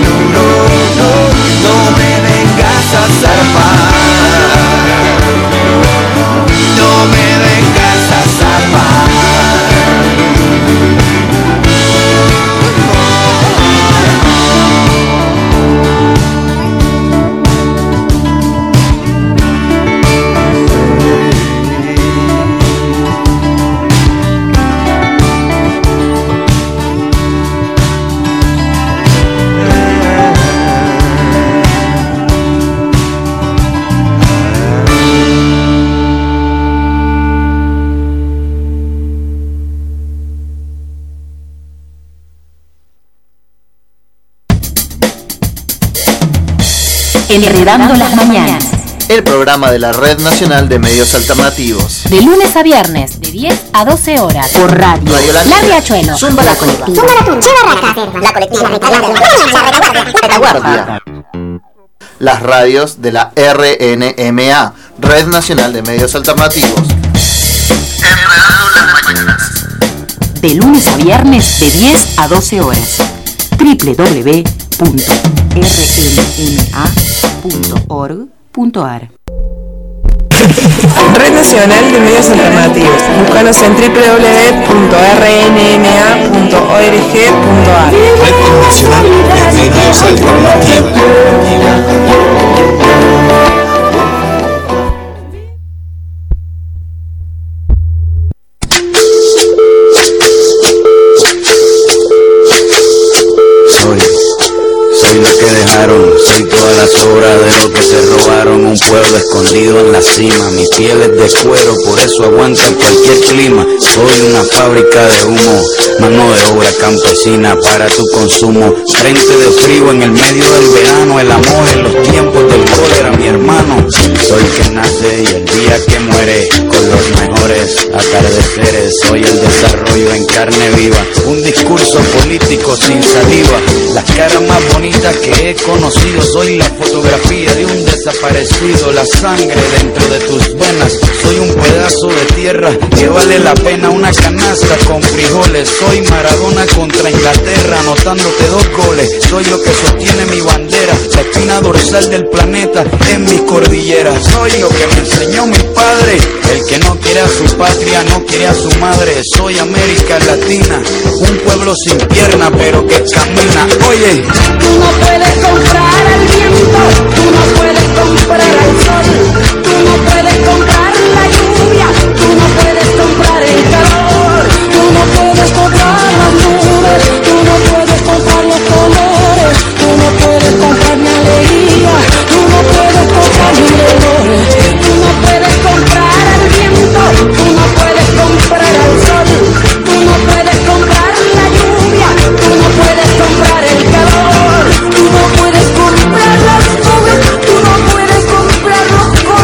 No me vengas a zarpar. No me vengas a zarpar. Enredando las mañanas. El programa de la Red Nacional de Medios Alternativos. De lunes a viernes, de 10 a 12 horas. Por radio. La Riachuelo. Zumba la colectiva. La colectiva. La retaguardia. Las radios de la RNMA, Red Nacional de Medios Alternativos. Enredando las mañanas. De lunes a viernes, de 10 a 12 horas. www.rnma.org.ar. Red Nacional de Medios Alternativos. Búscanos en www.rnma.org.ar. Red Nacional de Medios Alternativos. Soy todas las obras de lo que se robaron, un pueblo escondido en la cima. Mi piel es de cuero, por eso aguanta cualquier clima. Soy una fábrica de humo, mano de obra campesina para tu consumo. Frente de frío en el medio del verano, el amor en los tiempos del cólera, mi hermano. Soy el que nace y el día que muere, con los mejores atardeceres. Soy el desarrollo en carne viva, un discurso político sin saliva. Las caras más bonitas que he conocido, soy la fotografía de un desaparecido, la sangre dentro de tus venas. Soy un pedazo de tierra que vale la pena una canasta con frijoles. Soy Maradona contra Inglaterra, anotándote 2 goles. Soy lo que sostiene mi bandera, la espina dorsal del planeta en mis cordilleras. Soy lo que me enseñó mi padre, el que no quiere a su patria, no quiere a su madre. Soy América Latina, un pueblo sin pierna pero que camina. Oye, tú no puedes comprar al viento, tú no puedes comprar al sol, tú no puedes comprar la lluvia, tú no puedes comprar el calor, tú no puedes comprar las nubes, tú no puedes comprar los colores, tú no puedes comprar mi alegría, tú no puedes comprar mi dolor, tú no puedes comprar al viento, tú no puedes comprar al sol, tú no puedes comprar la lluvia, tú no puedes comprar el calor, tú no puedes comprar las nubes, tú no puedes comprar los colores.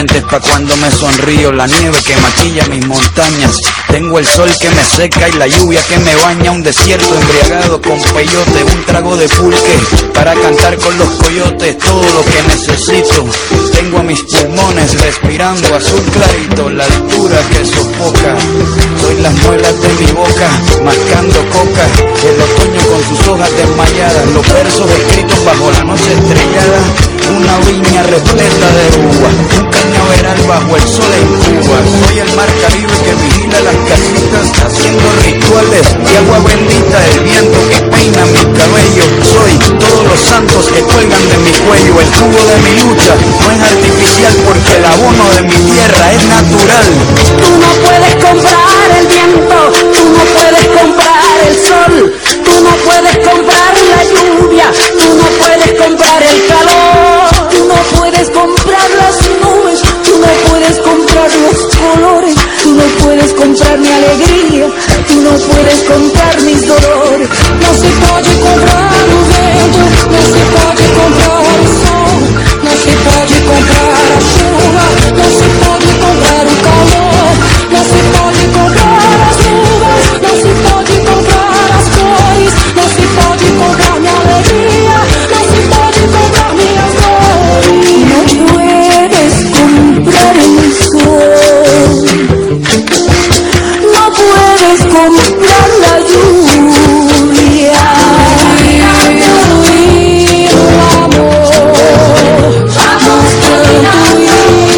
dientes pa' cuando me sonrío. La nieve que maquilla mis montañas. Tengo el sol que me seca y la lluvia que me baña. Un desierto embriagado con peyote, un trago de pulque para cantar con los coyotes. Todo lo que necesito. Tengo a mis pulmones respirando azul clarito. La altura que sofoca. Soy las muelas de mi boca, mascando coca. El otoño con sus hojas desmayadas. Los versos escritos bajo la noche estrellada. Una viña repleta de uvas, un cañaveral bajo el sol en Cuba. Soy el mar Caribe que vigila las casitas, haciendo rituales de agua bendita. El viento que peina mi cabello. Soy todos los santos que cuelgan de mi cuello. El jugo de mi lucha no es artificial, porque el abono de mi tierra es natural. Tú no puedes comprar el viento, tú no puedes comprar el sol, tú no puedes comprar la lluvia, tú no puedes comprar el calor, tú no puedes comprar las nubes, tú no puedes comprar los colores, tú no puedes comprar mi alegría, tú no puedes comprar mis dolores. No se puede comprar el vento, no se puede comprar el sol, no se puede comprar la chuva, no se puede comprar el calor, no se puede comprar las nubes, no se puede comprar las flores, no se puede comprar mi alegría, no se puede comprar mi amor. No puedes comprar el sol, no puedes comprar la lluvia, el amor. Vamos caminando,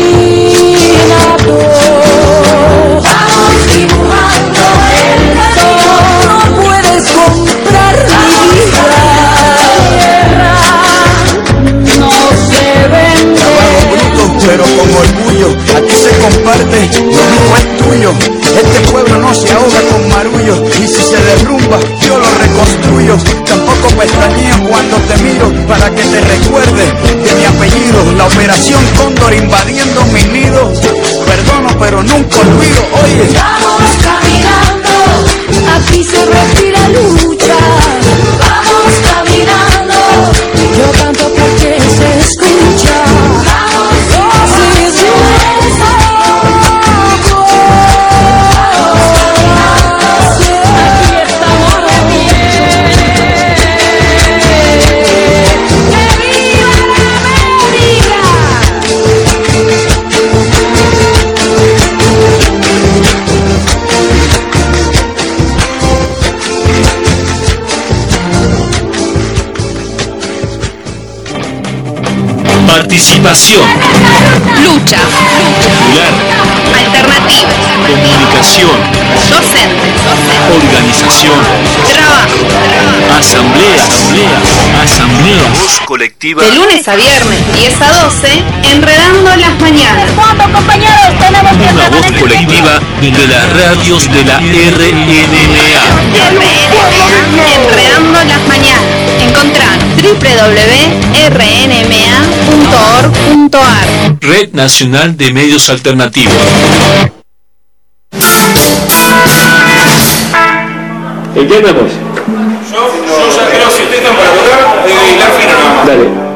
vamos dibujando el sol. No puedes comprar mi tierra, no se vende. Trabajo bruto, pero con orgullo. Aquí se comparte, lo mismo es tuyo. Este pueblo no se ahoga con marullo, y si se derrumba, yo lo reconstruyo. Tampoco pestañeo cuando te miro, para que te recuerde de mi apellido. La operación Cóndor invadiendo mi nido. Perdono, pero nunca olvido. Oye, vamos caminando, aquí se respira lucha. Vamos caminando, yo canto porque se escucha. Vamos, sí, sí, aquí estamos de pie. ¡Que viva la América! Participación. Lucha. Popular. Alternativa. Comunicación. Docentes. Organización. Trabajo. Asamblea. Voz colectiva. De lunes a viernes, 10 a 12, enredando las mañanas. ¿Cuándo, compañeros? Tenemos que Una voz colectiva de las radios de la RNMA. Enredando las mañanas. Encontrar www.rnma.org.ar. Red Nacional de Medios Alternativos. ¿En qué andamos? Yo ya creo, si ustedes están para votar, la fina nomás.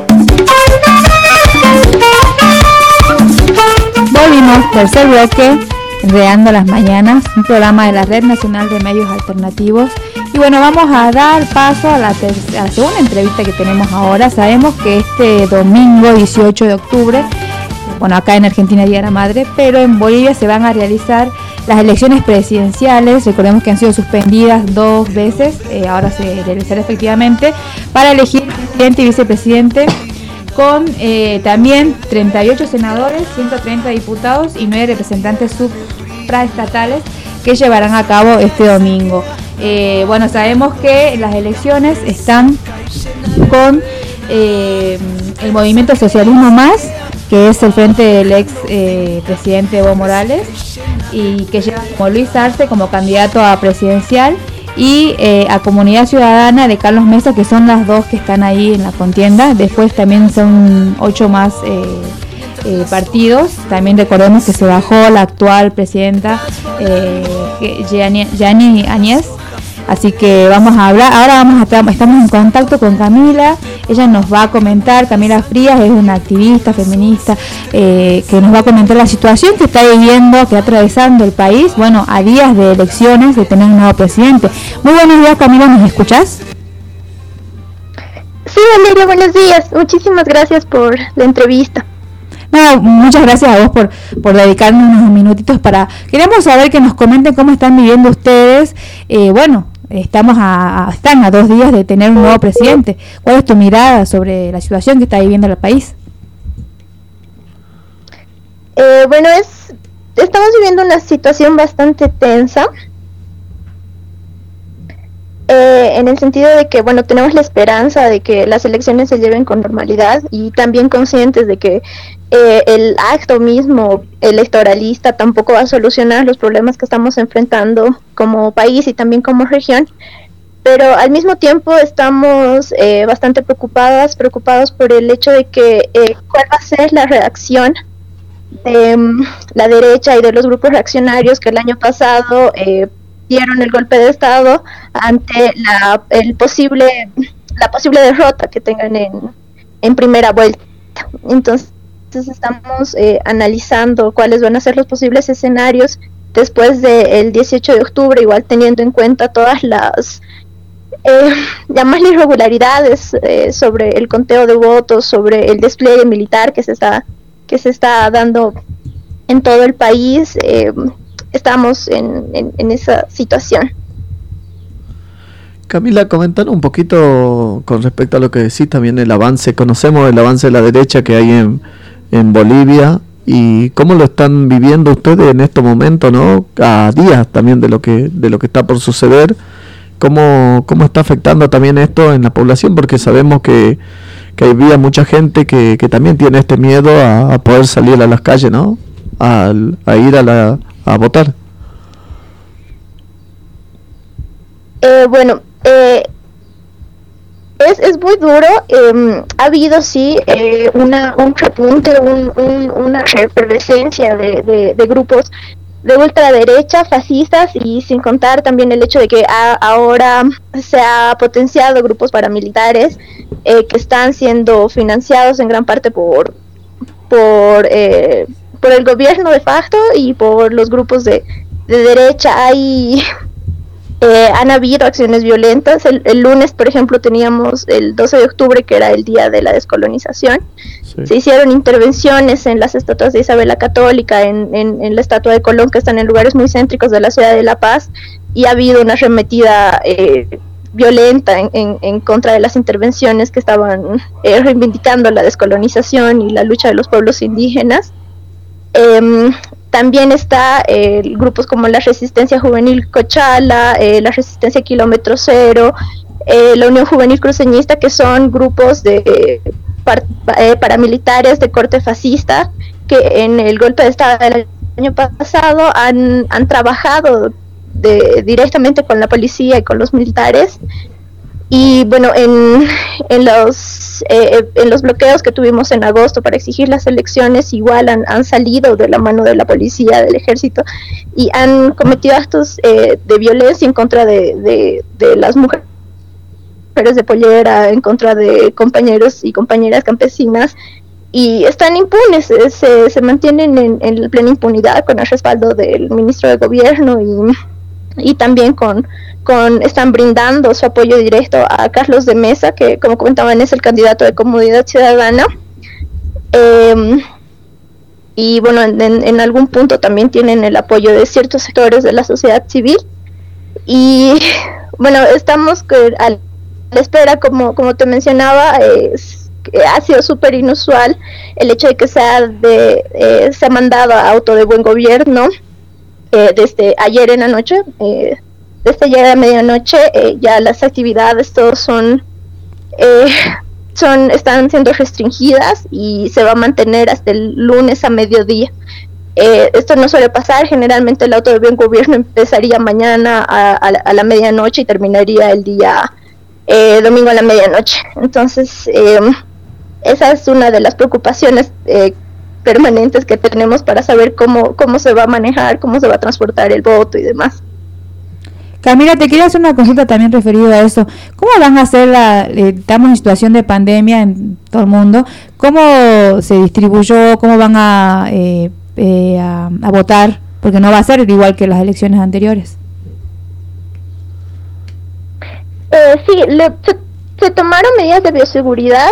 Dale. Volvimos, tercer bloque, Enredando las Mañanas, un programa de la Red Nacional de Medios Alternativos. Y bueno, vamos a dar paso a la segunda entrevista que tenemos ahora. Sabemos que este domingo 18 de octubre, bueno, acá en Argentina es Día de la Madre, pero en Bolivia se van a realizar las elecciones presidenciales. Recordemos que han sido suspendidas 2 veces, ahora se realizará efectivamente, para elegir presidente y vicepresidente, con también 38 senadores, 130 diputados y 9 representantes supraestatales que llevarán a cabo este domingo. Bueno, sabemos que las elecciones están con el movimiento Socialismo Más, que es el frente del ex presidente Evo Morales, y que lleva como Luis Arce como candidato a presidencial, y a Comunidad Ciudadana de Carlos Mesa, que son las dos que están ahí en la contienda. Después también son 8 más partidos. También recordemos que se bajó la actual presidenta Yani Áñez, Así que vamos a hablar, estamos en contacto con Camila, ella nos va a comentar. Camila Frías es una activista feminista que nos va a comentar la situación que está viviendo, que está atravesando el país, bueno, a días de elecciones, de tener un nuevo presidente. Muy buenos días, Camila, ¿nos escuchás? Sí, Valeria, buenos días. Muchísimas gracias por la entrevista. No, muchas gracias a vos por dedicarnos unos minutitos queremos saber que nos comenten cómo están viviendo ustedes. Están a 2 días de tener un nuevo presidente. ¿Cuál es tu mirada sobre la situación que está viviendo el país? Estamos viviendo una situación bastante tensa. En el sentido de que, tenemos la esperanza de que las elecciones se lleven con normalidad y también conscientes de que el acto mismo electoralista tampoco va a solucionar los problemas que estamos enfrentando como país y también como región, pero al mismo tiempo estamos bastante preocupados por el hecho de que cuál va a ser la reacción de la derecha y de los grupos reaccionarios que el año pasado dieron el golpe de estado ante la posible derrota que tengan en primera vuelta. Entonces estamos analizando cuáles van a ser los posibles escenarios después del 18 de octubre, igual teniendo en cuenta todas las llamarle irregularidades sobre el conteo de votos, sobre el despliegue militar que se está dando en todo el país. Estamos en esa situación. Camila, comentar un poquito con respecto a lo que decís también conocemos el avance de la derecha que hay en Bolivia y cómo lo están viviendo ustedes en estos momentos, ¿no? A días también de lo que está por suceder, cómo está afectando también esto en la población, porque sabemos que había mucha gente que también tiene este miedo a poder salir a las calles, ¿no? A ir a votar. Es muy duro. Ha habido un repunte, una efervescencia de grupos de ultraderecha, fascistas, y sin contar también el hecho de que ahora se ha potenciado grupos paramilitares que están siendo financiados en gran parte por el gobierno de facto y por los grupos de derecha. Han habido acciones violentas. El lunes, por ejemplo, teníamos el 12 de octubre, que era el día de la descolonización. Sí. Se hicieron intervenciones en las estatuas de Isabel la Católica, en la estatua de Colón, que están en lugares muy céntricos de la ciudad de La Paz, y ha habido una arremetida violenta en contra de las intervenciones que estaban reivindicando la descolonización y la lucha de los pueblos indígenas. También está grupos como la Resistencia Juvenil Cochala, la Resistencia Kilómetro Cero, la Unión Juvenil Cruceñista, que son grupos de paramilitares de corte fascista que en el golpe de estado del año pasado han trabajado directamente con la policía y con los militares. Y en los bloqueos que tuvimos en agosto para exigir las elecciones, igual han salido de la mano de la policía, del ejército, y han cometido actos de violencia en contra de las mujeres de pollera, en contra de compañeros y compañeras campesinas, y están impunes, se mantienen en plena impunidad con el respaldo del ministro de gobierno y también están brindando su apoyo directo a Carlos de Mesa, que, como comentaban, es el candidato de Comodidad Ciudadana. En algún punto también tienen el apoyo de ciertos sectores de la sociedad civil. Y estamos a la espera, como te mencionaba. Ha sido súper inusual el hecho de que se ha mandado a auto de buen gobierno desde ayer en la noche. Desde ayer a medianoche ya las actividades todos están siendo restringidas y se va a mantener hasta el lunes a mediodía. Esto no suele pasar. Generalmente el auto de buen gobierno empezaría mañana a la medianoche y terminaría el día domingo a la medianoche. Entonces esa es una de las preocupaciones permanentes que tenemos para saber cómo se va a manejar, cómo se va a transportar el voto y demás. Camila, te quería hacer una consulta también referido a eso. ¿Cómo van a hacer estamos en situación de pandemia en todo el mundo? ¿Cómo se distribuyó? ¿Cómo van a votar? Porque no va a ser igual que las elecciones anteriores. Sí, se tomaron medidas de bioseguridad.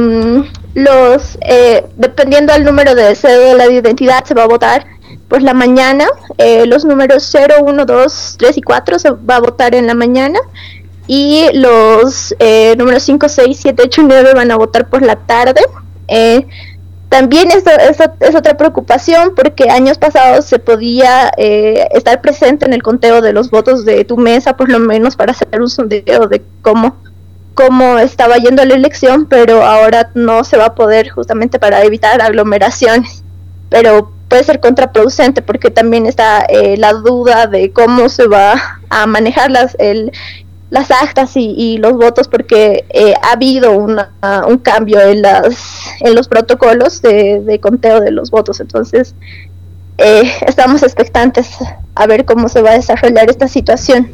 Dependiendo del número de cédula de identidad, se va a votar por la mañana. Los números 0, 1, 2, 3 y 4 se va a votar en la mañana. Y los números 5, 6, 7, 8 y 9 van a votar por la tarde. También es otra preocupación, porque años pasados se podía estar presente en el conteo de los votos de tu mesa, por lo menos para hacer un sondeo de cómo estaba yendo la elección, pero ahora no se va a poder, justamente para evitar aglomeraciones. Pero puede ser contraproducente, porque también está la duda de cómo se va a manejar las actas y los votos, porque ha habido un cambio en los protocolos de conteo de los votos. Entonces estamos expectantes a ver cómo se va a desarrollar esta situación.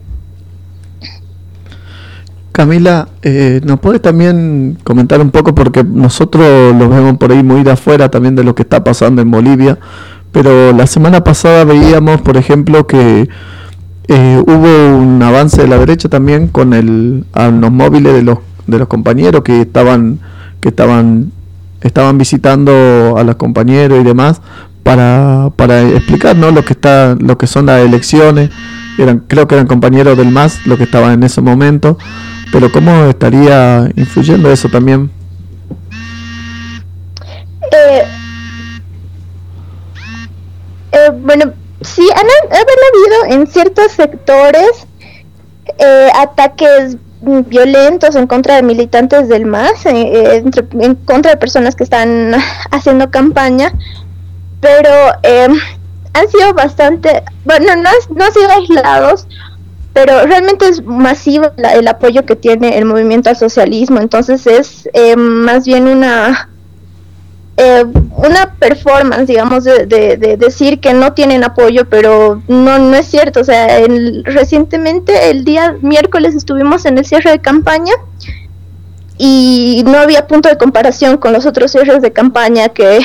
Camila, ¿nos puedes también comentar un poco, porque nosotros los vemos por ahí muy de afuera también de lo que está pasando en Bolivia, pero la semana pasada veíamos, por ejemplo, que hubo un avance de la derecha también con los móviles de los compañeros que estaban visitando a los compañeros y demás para explicar, ¿no?, lo que son las elecciones. Creo que eran compañeros del MAS los que estaban en ese momento, pero ¿cómo estaría influyendo eso también? Bueno, sí, han habido en ciertos sectores ataques violentos en contra de militantes del MAS, en contra de personas que están haciendo campaña, pero han sido bastante, bueno, no han sido aislados, pero realmente es masivo el apoyo que tiene el movimiento al socialismo. Entonces es más bien una performance, digamos, de decir que no tienen apoyo, pero no es cierto. O sea, recientemente, el día miércoles, estuvimos en el cierre de campaña y no había punto de comparación con los otros cierres de campaña que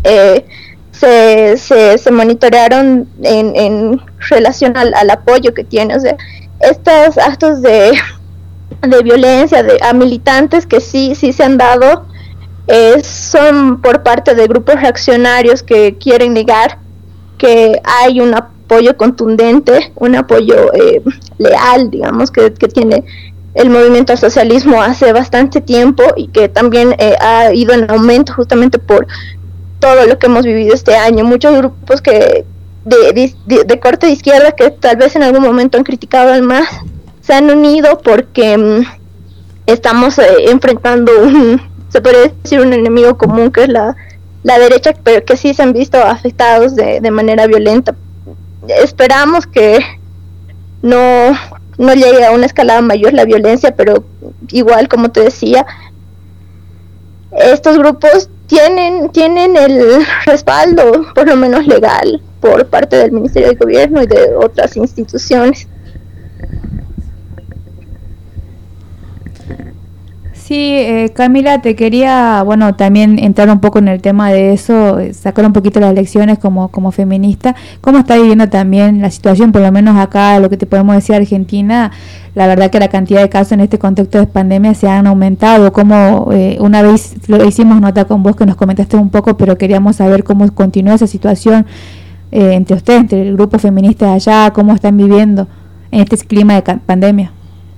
se monitorearon en relación al apoyo que tiene. O sea, estos actos de violencia a militantes que sí se han dado son por parte de grupos reaccionarios que quieren negar que hay un apoyo contundente, un apoyo leal, digamos, que tiene el movimiento al socialismo hace bastante tiempo, y que también ha ido en aumento justamente por todo lo que hemos vivido este año. Muchos grupos que de corte de izquierda, que tal vez en algún momento han criticado al MAS, se han unido porque estamos enfrentando se podría decir un enemigo común, que es la derecha, pero que sí se han visto afectados de manera violenta. Esperamos que no llegue a una escalada mayor la violencia, pero igual, como te decía, estos grupos tienen el respaldo, por lo menos legal, por parte del Ministerio de Gobierno y de otras instituciones. Sí, Camila, te quería, bueno, también entrar un poco en el tema de eso, sacar un poquito las elecciones como feminista. ¿Cómo está viviendo también la situación, por lo menos acá, lo que te podemos decir, Argentina? La verdad que la cantidad de casos en este contexto de pandemia se han aumentado. Como una vez lo hicimos nota con vos, que nos comentaste un poco, pero queríamos saber cómo continúa esa situación entre ustedes, entre el grupo feminista de allá, cómo están viviendo en este clima de pandemia.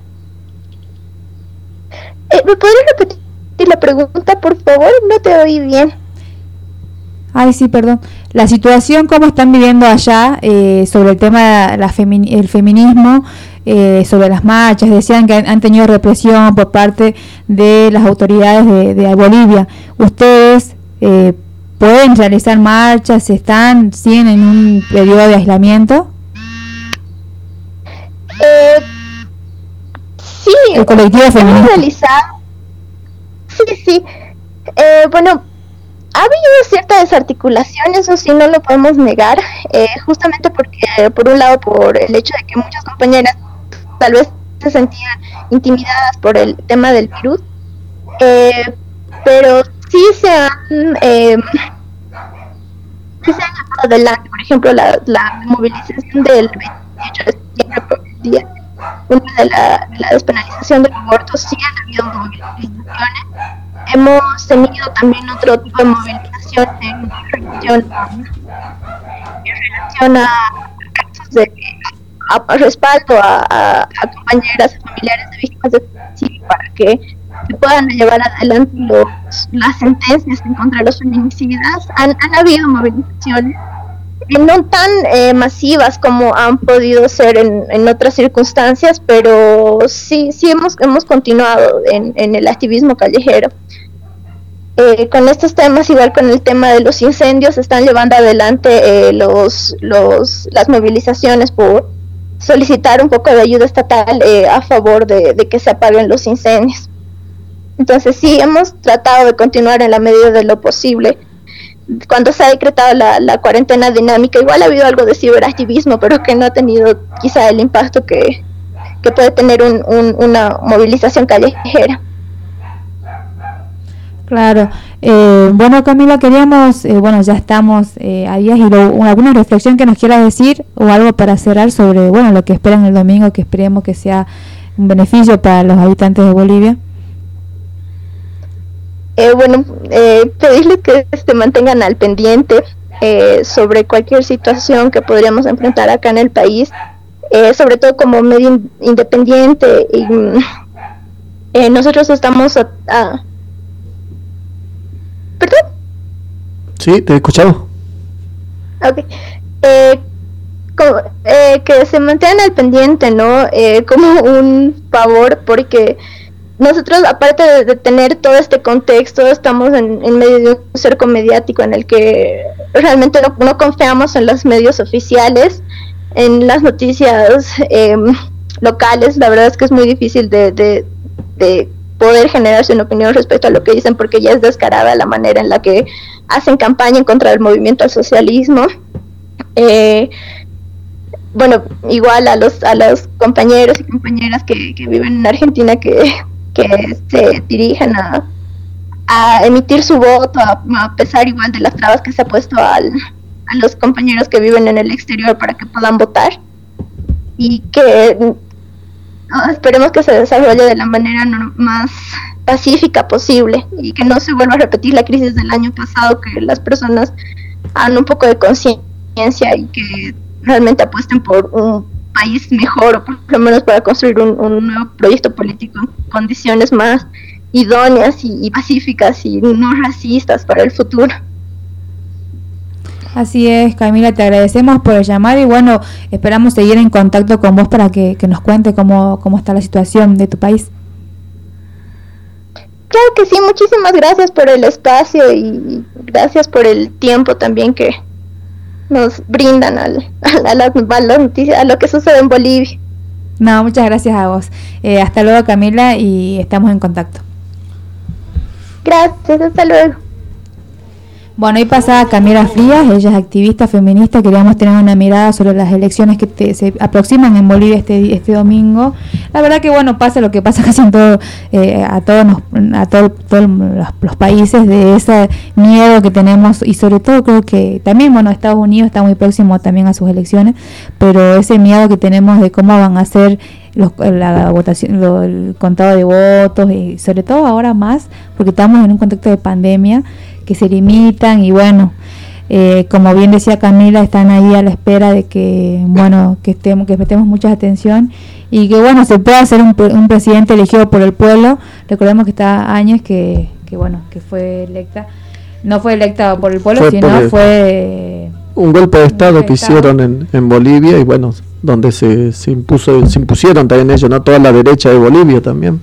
¿Me podrías repetir la pregunta, por favor? No te oí bien. Ay, sí, perdón. La situación, ¿cómo están viviendo allá sobre el tema el feminismo, sobre las marchas? Decían que han tenido represión por parte de las autoridades de Bolivia. ¿Ustedes pueden realizar marchas? ¿Siguen en un periodo de aislamiento? Sí, el colectivo feminista. Sí. Bueno, ha habido cierta desarticulación, eso sí no lo podemos negar, justamente porque, por un lado, por el hecho de que muchas compañeras tal vez se sentían intimidadas por el tema del virus, pero sí se han llevado adelante. Por ejemplo, la movilización del 28 de septiembre por el día de la despenalización del aborto, sí han habido movilizaciones. Hemos tenido también otro tipo de movilización en relación a casos de respaldo a compañeras, a familiares de víctimas de feminicidio para que se puedan llevar adelante las sentencias en contra de los feminicidas. Han habido movilizaciones, no tan masivas como han podido ser en otras circunstancias, pero sí hemos continuado en el activismo callejero. Con estos temas, igual con el tema de los incendios, se están llevando adelante las movilizaciones por solicitar un poco de ayuda estatal a favor de que se apaguen los incendios. Entonces sí, hemos tratado de continuar en la medida de lo posible. Cuando se ha decretado la cuarentena dinámica, igual ha habido algo de ciberactivismo, pero que no ha tenido quizá el impacto que puede tener una movilización callejera. Claro. Bueno, Camila, queríamos, ya estamos a días, y alguna reflexión que nos quieras decir o algo para cerrar sobre, lo que esperan el domingo, que esperemos que sea un beneficio para los habitantes de Bolivia. Pedirles que se mantengan al pendiente sobre cualquier situación que podríamos enfrentar acá en el país, sobre todo como medio independiente. Y nosotros estamos ¿Perdón? Sí, te he escuchado. Okay. Que se mantengan al pendiente, ¿no? Como un favor, porque nosotros, aparte de tener todo este contexto, estamos en medio de un cerco mediático en el que realmente no confiamos en los medios oficiales, en las noticias locales. La verdad es que es muy difícil de poder generarse una opinión respecto a lo que dicen, porque ya es descarada la manera en la que hacen campaña en contra del movimiento al socialismo. Igual a los compañeros y compañeras que viven en Argentina, que se dirigen a emitir su voto, a pesar igual de las trabas que se ha puesto a los compañeros que viven en el exterior para que puedan votar, y que esperemos que se desarrolle de la manera más pacífica posible y que no se vuelva a repetir la crisis del año pasado, que las personas hagan un poco de conciencia y que realmente apuesten por un país mejor, o por lo menos para construir un nuevo proyecto político en condiciones más idóneas y pacíficas y no racistas para el futuro. Así es, Camila, te agradecemos por el llamado y esperamos seguir en contacto con vos para que nos cuente cómo está la situación de tu país. Claro que sí, muchísimas gracias por el espacio y gracias por el tiempo también que nos brindan a las noticias, a lo que sucede en Bolivia. No, muchas gracias a vos. Hasta luego, Camila, y estamos en contacto. Gracias, hasta luego. Bueno, ahí pasaba Camila Frías, ella es activista feminista. Queríamos tener una mirada sobre las elecciones que se aproximan en Bolivia este domingo. La verdad que pasa lo que pasa casi en todo, a todos los países, de ese miedo que tenemos, y sobre todo creo que también, Estados Unidos está muy próximo también a sus elecciones, pero ese miedo que tenemos de cómo van a ser la votación, el contado de votos, y sobre todo ahora más porque estamos en un contexto de pandemia, que se limitan y como bien decía Camila, están ahí a la espera de que que prestemos mucha atención y que se pueda hacer un presidente elegido por el pueblo. Recordemos que está Áñez que fue electa, no fue electa por el pueblo, sino fue un golpe de estado que hicieron en Bolivia, y donde se impusieron también ellos, no toda la derecha de Bolivia también.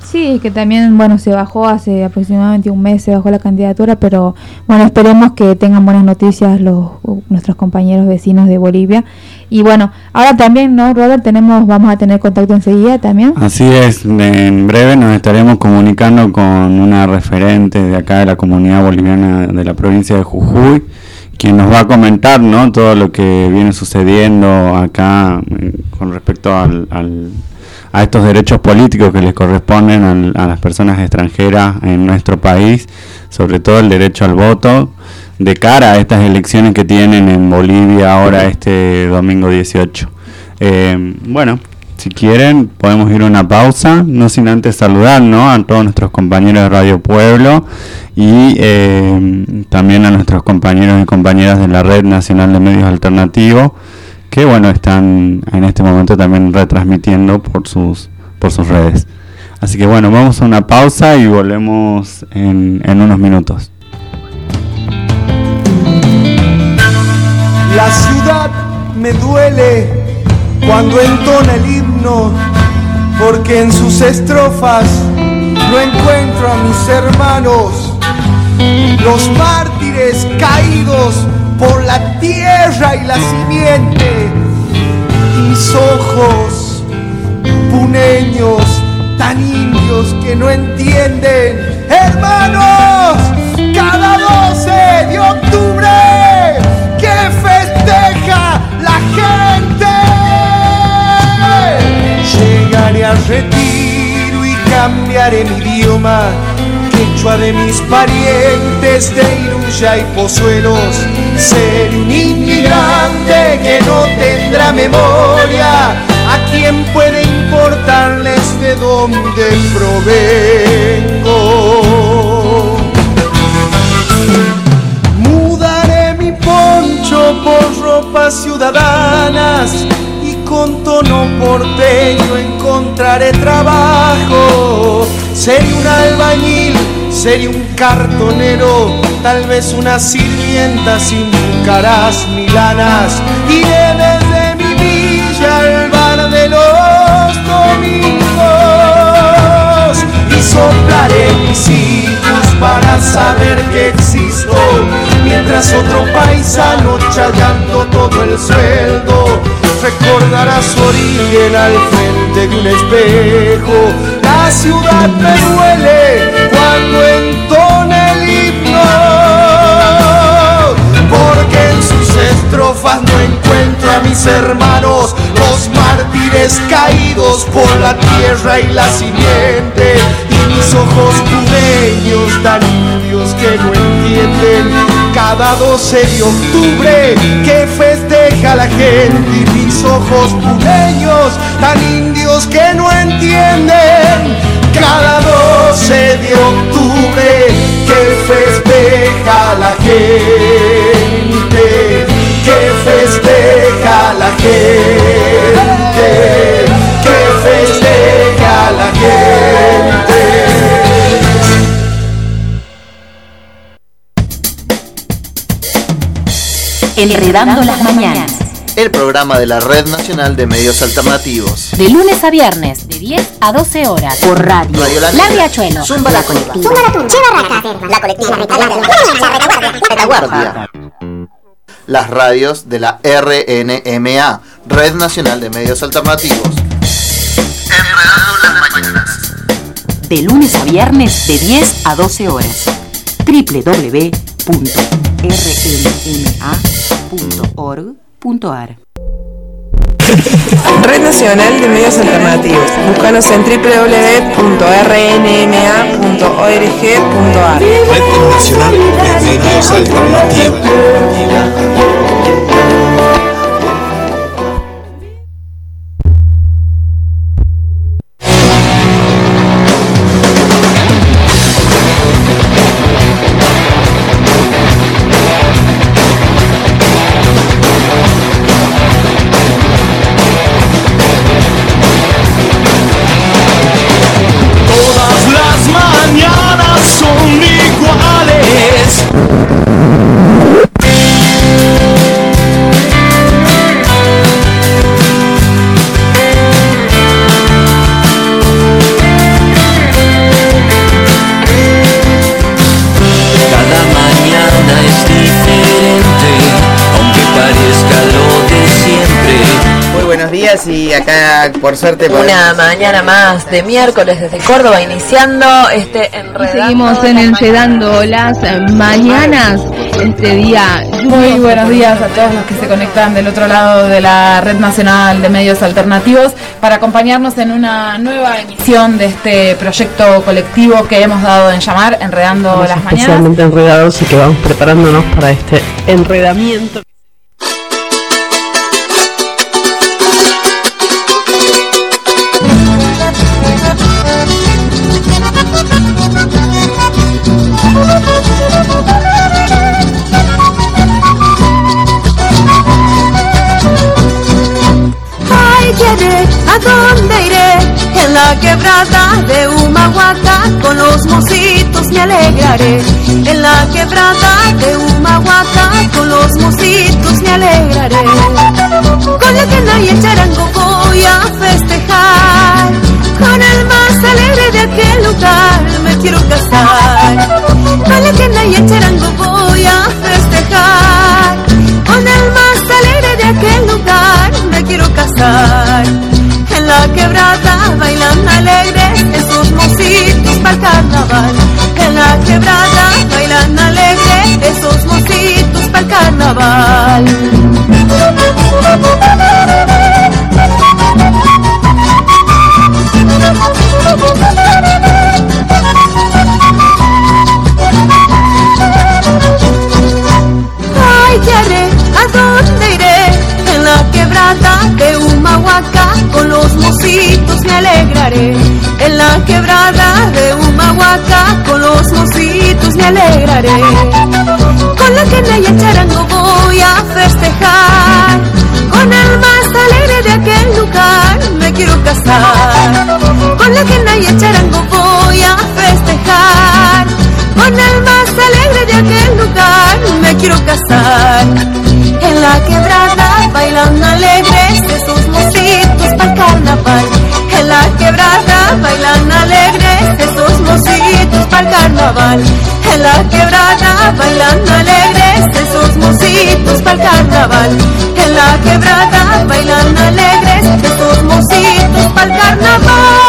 Sí, que también, bueno, se bajó hace aproximadamente un mes, se bajó la candidatura, pero bueno, esperemos que tengan buenas noticias nuestros compañeros vecinos de Bolivia. Y bueno, ahora también, ¿no, Robert? Vamos a tener contacto enseguida también. Así es, en breve nos estaremos comunicando con una referente de acá de la comunidad boliviana de la provincia de Jujuy, quien nos va a comentar, ¿no?, todo lo que viene sucediendo acá con respecto a estos derechos políticos que les corresponden a las personas extranjeras en nuestro país, sobre todo el derecho al voto, de cara a estas elecciones que tienen en Bolivia ahora este domingo 18. Bueno, si quieren podemos ir a una pausa, no sin antes saludar, ¿no?, a todos nuestros compañeros de Radio Pueblo y también a nuestros compañeros y compañeras de la Red Nacional de Medios Alternativos, que bueno, están en este momento también retransmitiendo por sus redes. Así que bueno, vamos a una pausa y volvemos en unos minutos. La ciudad me duele cuando entona el himno, porque en sus estrofas no encuentro a mis hermanos, los mártires caídos por la tierra y la simiente, y mis ojos puneños tan indios que no entienden. Hermanos, cada 12 de octubre que festeja la gente, llegaré al retiro y cambiaré mi idioma, quechua de mis parientes de Iruya y Pozuelos. Seré un inmigrante que no tendrá memoria, a quien puede importarles de dónde provengo. Mudaré mi poncho por ropas ciudadanas y con tono porteño encontraré trabajo. Seré un albañil, seré un cartonero, tal vez una sirvienta sin caras ni lanas. Iré desde mi villa al bar de los domingos y soplaré mis hijos para saber que existo, mientras otro paisano chayando todo el sueldo recordará su origen al frente de un espejo. La ciudad me duele cuando entona el himno, porque en sus estrofas no encuentro a mis hermanos, los mártires caídos por la tierra y la simiente, y mis ojos puneños tan indios que no entienden. Cada 12 de octubre que festeja la gente, y mis ojos puneños tan indios que no entienden. Cada 12 de octubre que festeja la gente, que festeja la gente, que festeja la gente. Enredando las mañanas. El programa de la Red Nacional de Medios Alternativos. De lunes a viernes, de 10 a 12 horas. Por radio. La Riachuelo. Zumba la colectiva. Zumba la turba. La colectiva. La retaguardia. Las radios de la RNMA, Red Nacional de Medios Alternativos. Enredando las mañanas. De lunes a viernes, de 10 a 12 horas. www.rnma.org.ar. Red Nacional de Medios Alternativos. Búscanos en www.rnma.org.ar. Red Nacional de Medios Alternativos. días y acá por suerte una mañana más de miércoles desde Córdoba iniciando Enredando. Seguimos en Enredando las mañanas, día. Muy buenos días a todos los que se conectan del otro lado de la Red Nacional de Medios Alternativos para acompañarnos en una nueva emisión de este proyecto colectivo que hemos dado en llamar Enredando las mañanas. Especialmente enredados y que vamos preparándonos para este enredamiento. Ay, quiere, ¿a dónde iré? En la quebrada de Humahuaca con los mocitos me alegraré. En la quebrada de Humahuaca con los mocitos me alegraré. Con la quena y el charango voy a festejar. Con el más alegre de aquel lugar me quiero casar. Con la quena y el charango voy a festejar. Con el más alegre de aquel lugar me quiero casar. En la quebrada bailan alegres esos mocitos pa'l carnaval. En la quebrada bailan alegres esos mocitos pa'l carnaval. Ay, ¿qué haré? ¿A dónde iré? En la quebrada de Humahuaca con los mocitos me alegraré. En la quebrada de Humahuaca con los mocitos me alegraré. Con la quena y el charango voy a festejar. Con el más alegre de aquel lugar me quiero casar. Con la quena y el charango voy a festejar. Con el más alegre de aquel lugar me quiero casar. En la quebrada bailan alegres esos mocitos pa'l carnaval. En la quebrada bailan alegres esos mocitos pa'l carnaval. En la quebrada bailan alegres esos mocitos pa'l carnaval. En la quebrada bailan alegres esos mocitos pa'l carnaval.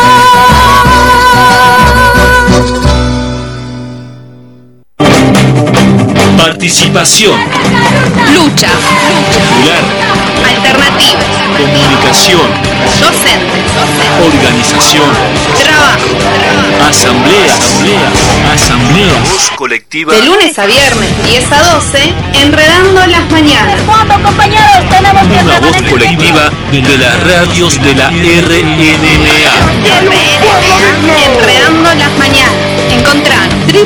Participación. Lucha. Popular. Alternativa. Comunicación. Docente. Organización. Trabajo. Asamblea. Voz colectiva. De lunes a viernes, 10 a 12, Enredando las mañanas. ¡Vamos, compañeros! ¡Tenemos que Una voz colectiva de las radios de la RNMA. Enredando las mañanas. Encontrá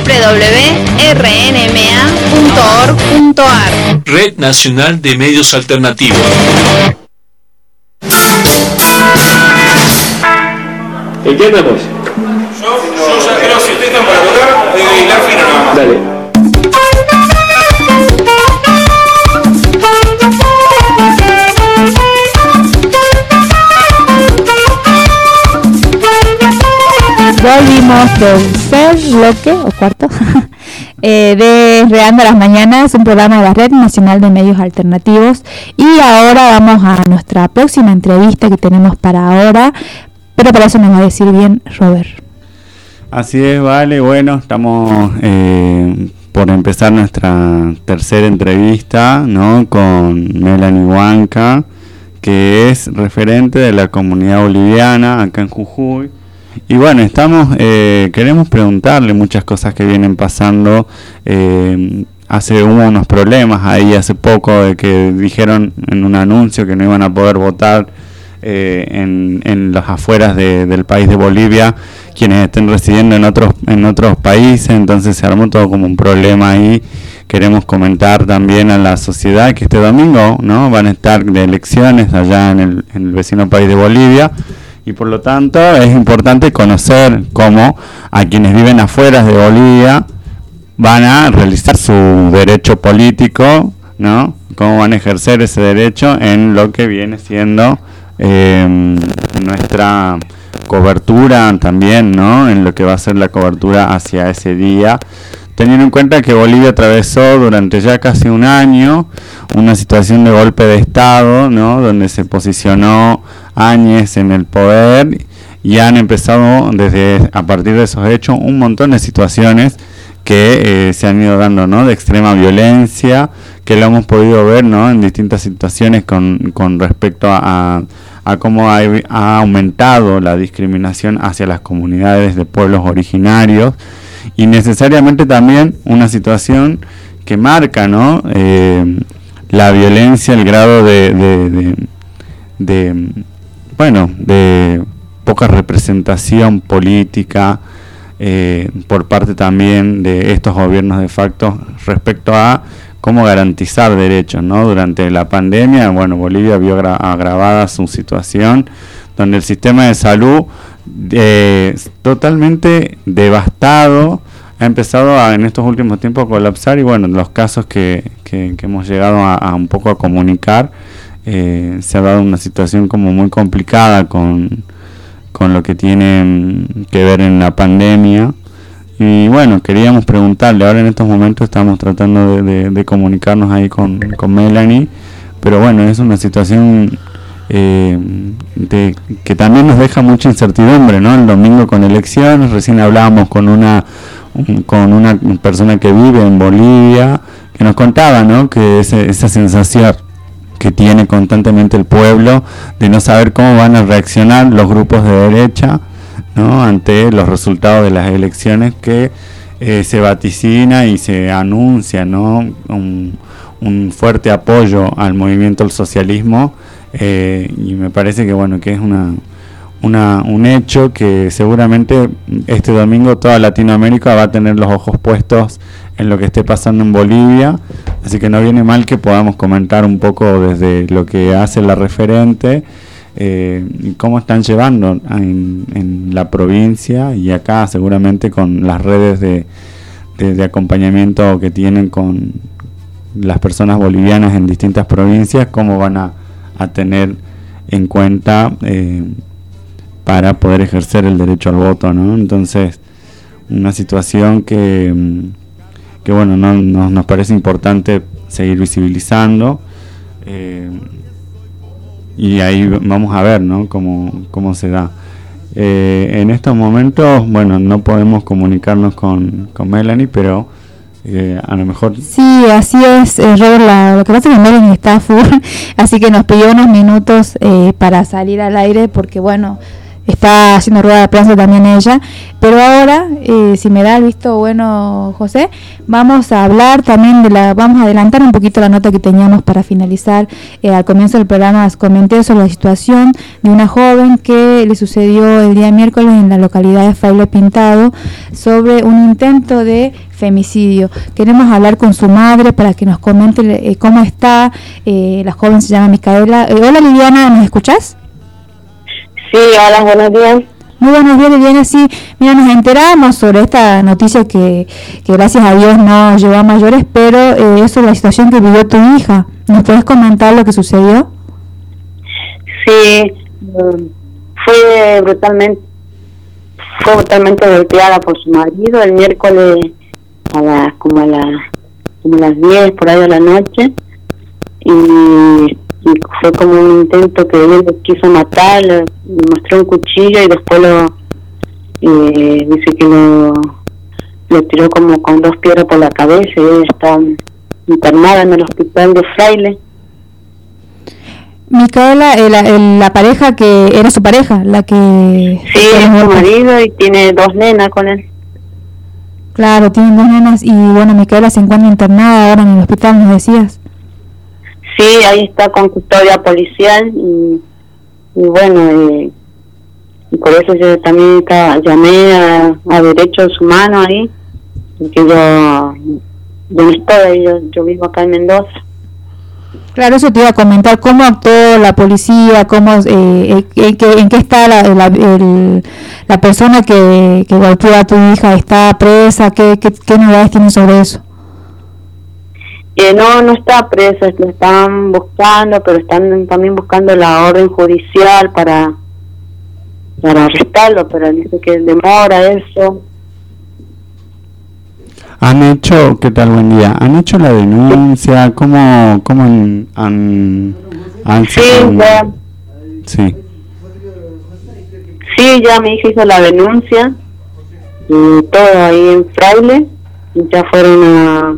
www.rnma.org.ar. Red Nacional de Medios Alternativos. ¿En qué andamos? Yo ya creo, si ustedes están para tocar, la fina nada más. Dale. Volvimos del tercer bloque o cuarto de Enredando las Mañanas, un programa de la Red Nacional de Medios Alternativos, y ahora vamos a nuestra próxima entrevista que tenemos para ahora, pero para eso nos va a decir bien Robert. Así es, vale, bueno, estamos por empezar nuestra tercera entrevista, ¿no? Con Melanie Huanca, que es referente de la comunidad boliviana acá en Jujuy. Y bueno, queremos preguntarle muchas cosas que vienen pasando. Hubo unos problemas ahí hace poco de que dijeron en un anuncio que no iban a poder votar en las afueras del país de Bolivia quienes estén residiendo en otros países. Entonces se armó todo como un problema ahí. Queremos comentar también a la sociedad que este domingo, ¿no?, van a estar de elecciones allá en el vecino país de Bolivia. Y por lo tanto es importante conocer cómo a quienes viven afuera de Bolivia van a realizar su derecho político, ¿no? Cómo van a ejercer ese derecho en lo que viene siendo nuestra cobertura también, ¿no? En lo que va a ser la cobertura hacia ese día teniendo en cuenta que Bolivia atravesó durante ya casi un año una situación de golpe de Estado, ¿no? Donde se posicionó Áñez en el poder y han empezado a partir de esos hechos un montón de situaciones que se han ido dando, ¿no? De extrema violencia, que lo hemos podido ver, ¿no? En distintas situaciones con respecto a cómo ha aumentado la discriminación hacia las comunidades de pueblos originarios, y necesariamente también una situación que marca, ¿no? La violencia, el grado de poca representación política por parte también de estos gobiernos de facto respecto a cómo garantizar derechos, ¿no? Durante la pandemia, bueno, Bolivia vio agravada su situación, donde el sistema de salud totalmente devastado ha empezado en estos últimos tiempos a colapsar, y bueno, los casos que hemos llegado a un poco a comunicar, se ha dado una situación como muy complicada con lo que tiene que ver en la pandemia. Y bueno, queríamos preguntarle, ahora en estos momentos estamos tratando de comunicarnos ahí con Melanie, pero bueno, es una situación que también nos deja mucha incertidumbre, ¿no? El domingo con elecciones, recién hablábamos con una persona que vive en Bolivia, que nos contaba, ¿no? Que esa sensación que tiene constantemente el pueblo de no saber cómo van a reaccionar los grupos de derecha, ¿no? Ante los resultados de las elecciones que se vaticina y se anuncia, ¿no? Un fuerte apoyo al movimiento del socialismo, y me parece que bueno, que es un hecho que seguramente este domingo toda Latinoamérica va a tener los ojos puestos en lo que esté pasando en Bolivia, así que no viene mal que podamos comentar un poco desde lo que hace la referente, cómo están llevando en la provincia y acá seguramente con las redes de acompañamiento que tienen con las personas bolivianas en distintas provincias, cómo van a tener en cuenta para poder ejercer el derecho al voto, ¿no? Entonces, una situación que bueno, nos parece importante seguir visibilizando, y ahí vamos a ver, ¿no? cómo se da. En estos momentos, bueno, no podemos comunicarnos con Melanie, pero a lo mejor... Sí, así es, Robert, lo que pasa es que Melanie está full, así que nos pidió unos minutos para salir al aire, porque bueno, está haciendo rueda de prensa también ella, pero ahora, si me da el visto bueno, José, vamos a hablar también vamos a adelantar un poquito la nota que teníamos para finalizar. Al comienzo del programa comenté sobre la situación de una joven que le sucedió el día miércoles en la localidad de Fraile Pintado sobre un intento de femicidio. Queremos hablar con su madre para que nos comente cómo está. La joven se llama Micaela. Hola Liliana, ¿nos escuchás? Sí, hola, buenos días. Muy buenos días, Liliana. Sí, mira, nos enteramos sobre esta noticia que gracias a Dios no llegó a mayores, pero es sobre la situación que vivió tu hija. ¿Nos puedes comentar lo que sucedió? Sí, fue brutalmente golpeada por su marido el miércoles como a las 10 por ahí de la noche, y fue como un intento que él quiso matar, le mostró un cuchillo y después dice que lo tiró como con 2 piedras por la cabeza, y ella está internada en el hospital de Fraile. Micaela, la pareja que era su pareja, la que... Sí, es su marido y tiene 2 nenas con él. Claro, tienen 2 nenas y bueno, Micaela se encuentra internada ahora en el hospital, nos decías. Sí, ahí está con custodia policial y bueno, y por eso yo también llamé a Derechos Humanos ahí, porque yo no estoy ahí, yo vivo acá en Mendoza. Claro, eso te iba a comentar, cómo actuó la policía, en qué está la persona que golpeó a tu hija, está presa, qué novedades tienen sobre eso. No está presa, lo están buscando, pero están también buscando la orden judicial para arrestarlo, pero dice que demora eso. ¿Han hecho, qué tal, buen día? ¿Han hecho la denuncia? ¿Cómo han Sí, ya. Sí. Sí, ya mi hija hizo la denuncia y todo ahí en Fraile. Y ya fueron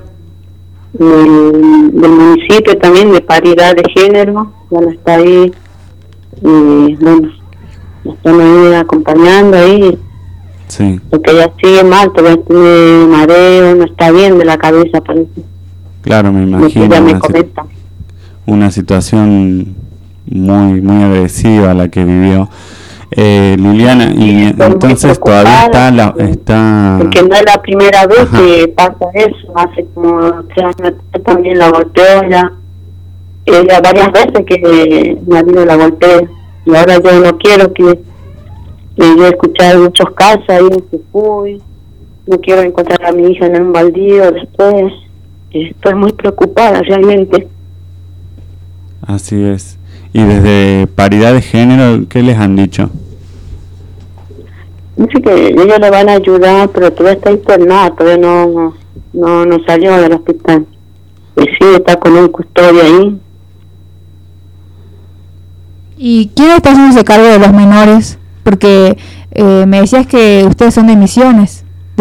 del municipio también de paridad de género. Ya no está ahí. Y bueno, la están ahí acompañando ahí. Sí. Porque ella sigue mal, todavía tiene mareo, no está bien de la cabeza, parece. Claro, me imagino. Ella me comenta. Una situación muy agresiva la que vivió Liliana, y entonces todavía está porque no es la primera vez que pasa eso. Hace como 3 años también la golpeó ella varias veces que mi marido la golpea, y ahora yo no quiero que yo he escuchado muchos casos ahí en Jujuy, no quiero encontrar a mi hija en un baldío después. Estoy muy preocupada realmente. Así es. Y desde paridad de género, ¿qué les han dicho? Dice que ellos le van a ayudar, pero todavía está internada, todavía no salió del hospital. Y sí, está con un custodio ahí. ¿Y quién está haciéndose cargo de los menores? Porque me decías que ustedes son de Misiones.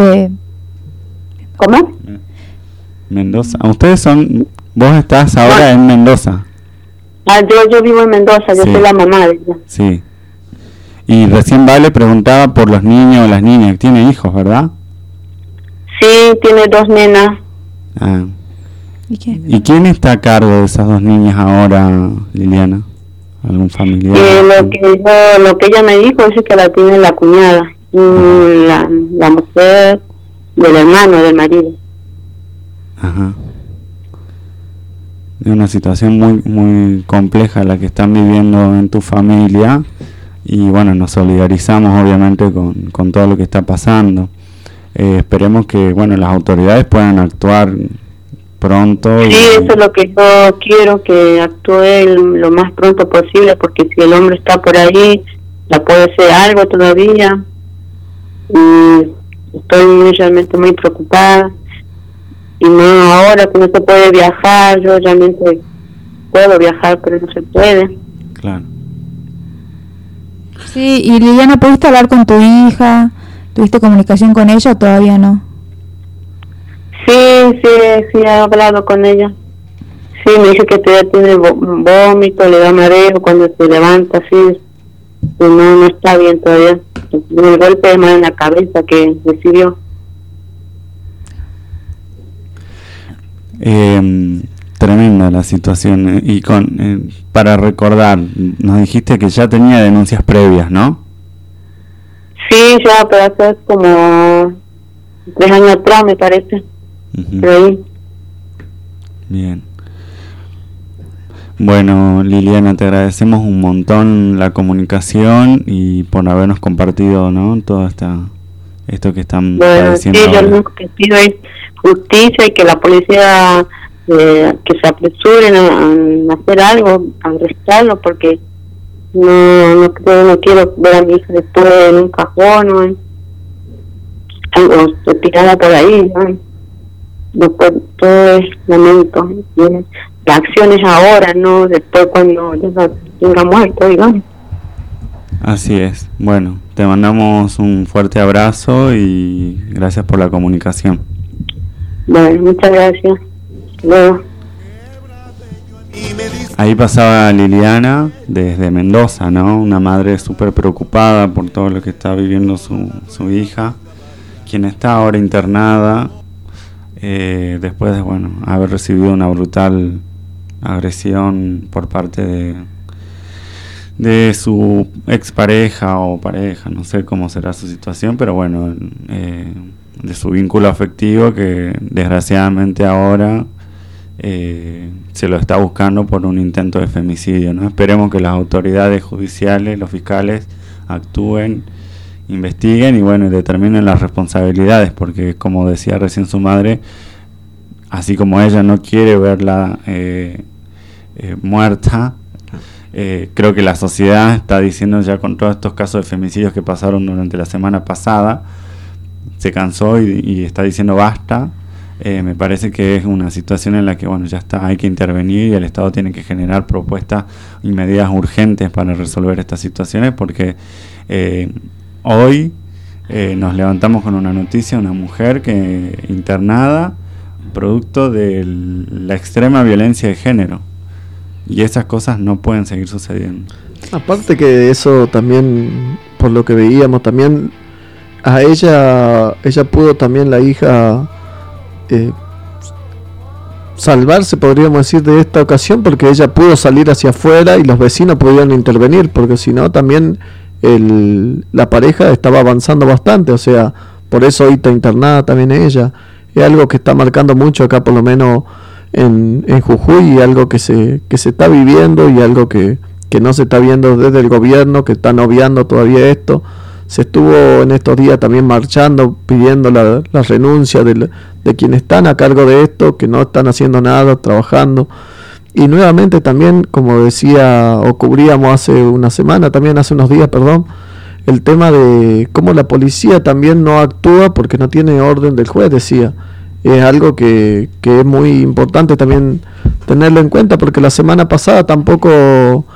¿Cómo? Mendoza. Vos estás ahora en Mendoza. Yo vivo en Mendoza, yo soy la mamá de ella. Sí. Y recién Vale preguntaba por los niños o las niñas. Tiene hijos, ¿verdad? Sí, tiene 2 nenas. Ah. ¿Y quién está a cargo de esas 2 niñas ahora, Liliana? ¿Algún familiar? Lo que ella me dijo es que la tiene la cuñada, la mujer del hermano del marido. Ajá. Es una situación muy compleja la que están viviendo en tu familia, y bueno, nos solidarizamos obviamente con todo lo que está pasando. Esperemos que bueno, las autoridades puedan actuar pronto. Sí, eso es lo que yo quiero, que actúe lo más pronto posible, porque si el hombre está por ahí, la puede hacer algo todavía. Y estoy realmente muy preocupada. Y no ahora que no se puede viajar, yo realmente puedo viajar, pero no se puede. Claro. Sí, y Liliana, ¿pudiste hablar con tu hija? ¿Tuviste comunicación con ella o todavía no? Sí, he hablado con ella. Sí, me dice que todavía tiene vómito, le da mareo cuando se levanta, así. Y no está bien todavía. El golpe es más en la cabeza que recibió. Tremenda la situación. Y para recordar, nos dijiste que ya tenía denuncias previas, ¿no? Sí, ya, pero hace como 3 años atrás, me parece. Ahí. Bien. Bueno, Liliana, te agradecemos un montón la comunicación y por habernos compartido, ¿no? Todo esto que están padeciendo. Sí, yo lo único que pido es justicia y que la policía que se apresuren a hacer algo, a arrestarlo, porque no quiero ver a mi hija después en un cajón o tirada por ahí, ¿no? Después todo es lamento. La acción es ahora, no después cuando ya tenga muerto, digamos. Así es. Bueno, te mandamos un fuerte abrazo y gracias por la comunicación. Bueno, muchas gracias. Luego. Ahí pasaba Liliana desde Mendoza, ¿no? Una madre súper preocupada por todo lo que está viviendo su hija, quien está ahora internada después de haber recibido una brutal agresión por parte de su expareja o pareja, no sé cómo será su situación, pero bueno, de su vínculo afectivo que desgraciadamente ahora se lo está buscando por un intento de femicidio, ¿no? Esperemos que las autoridades judiciales, los fiscales actúen, investiguen y determinen las responsabilidades, porque como decía recién su madre, así como ella no quiere verla muerta, creo que la sociedad está diciendo ya con todos estos casos de femicidios que pasaron durante la semana pasada, se cansó y está diciendo basta. Me parece que es una situación en la que ya está, hay que intervenir y el Estado tiene que generar propuestas y medidas urgentes para resolver estas situaciones, porque hoy nos levantamos con una noticia, una mujer que internada producto de la extrema violencia de género, y esas cosas no pueden seguir sucediendo. Aparte que de eso también, por lo que veíamos, también a ella pudo también la hija salvarse, podríamos decir, de esta ocasión, porque ella pudo salir hacia afuera y los vecinos pudieron intervenir, porque si no también la pareja estaba avanzando bastante, o sea, por eso hoy está internada también ella. Es algo que está marcando mucho acá, por lo menos en Jujuy, y algo que se está viviendo, y algo que no se está viendo desde el gobierno, que están obviando todavía esto. Se estuvo en estos días también marchando, pidiendo la renuncia de quienes están a cargo de esto, que no están haciendo nada, trabajando. Y nuevamente también, como decía, o cubríamos hace unos días, el tema de cómo la policía también no actúa porque no tiene orden del juez, decía. Es algo que es muy importante también tenerlo en cuenta, porque la semana pasada tampoco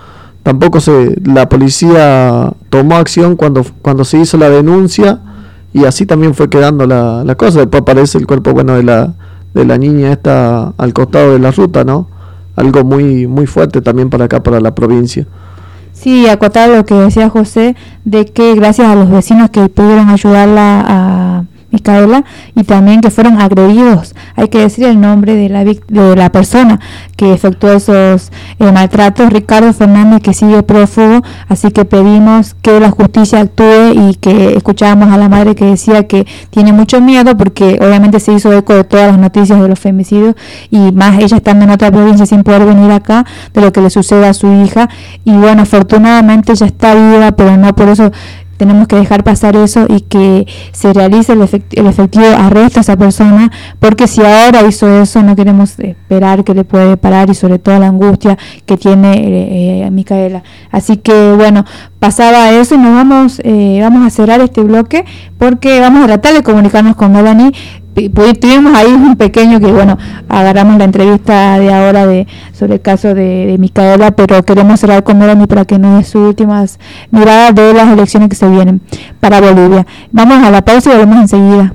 la policía tomó acción cuando se hizo la denuncia, y así también fue quedando la cosa. Después aparece el cuerpo de la niña esta al costado de la ruta, ¿no? Algo muy muy fuerte también para acá, para la provincia. Sí, acotar lo que decía José, de que gracias a los vecinos que pudieron ayudarla a Micaela, y también que fueron agredidos, hay que decir el nombre de la persona que efectuó esos maltratos, Ricardo Fernández, que sigue prófugo. Así que pedimos que la justicia actúe, y que escuchábamos a la madre que decía que tiene mucho miedo, porque obviamente se hizo eco de todas las noticias de los femicidios, y más ella estando en otra provincia sin poder venir acá, de lo que le sucede a su hija. Y bueno, afortunadamente ella está viva, pero no por eso tenemos que dejar pasar eso, y que se realice el efectivo arresto a esa persona, porque si ahora hizo eso, no queremos esperar que le puede parar, y sobre todo la angustia que tiene Micaela. Así que bueno, pasaba eso, y nos vamos a cerrar este bloque, porque vamos a tratar de comunicarnos con Melanie. Tuvimos ahí un pequeño que agarramos la entrevista de ahora sobre el caso de Micaela, pero queremos cerrar con Melanie para que nos dé sus últimas miradas de las elecciones que se vienen para Bolivia. Vamos a la pausa y volvemos enseguida.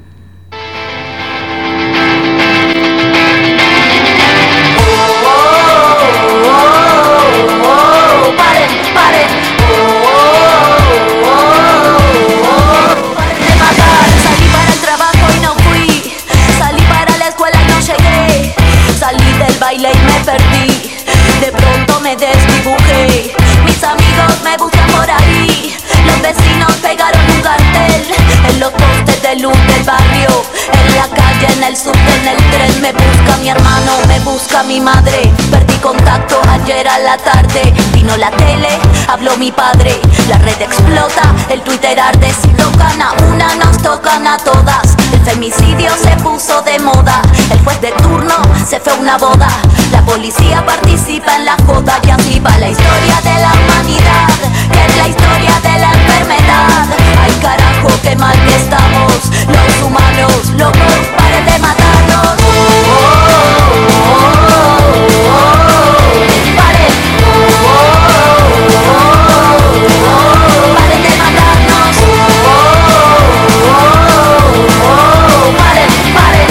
Y me perdí, de pronto me desdibujé. Mis amigos me buscan por ahí, los vecinos pegaron un cartel en los postes de luz del barrio, en la calle, en el subte, en el tren. Me busca mi hermano, me busca mi madre. Perdí contacto ayer a la tarde, vino la tele, habló mi padre. La red explota, el Twitter arde. Si tocan a una, nos tocan a todas. El femicidio se puso de moda, el juez de turno se fue a una boda. La policía participa en la joda, y así va la historia de la humanidad, que es la historia de la enfermedad. Ay carajo, qué mal que estamos, los humanos locos, paren de matarnos. Paren. Paren de matarnos. Paren, paren.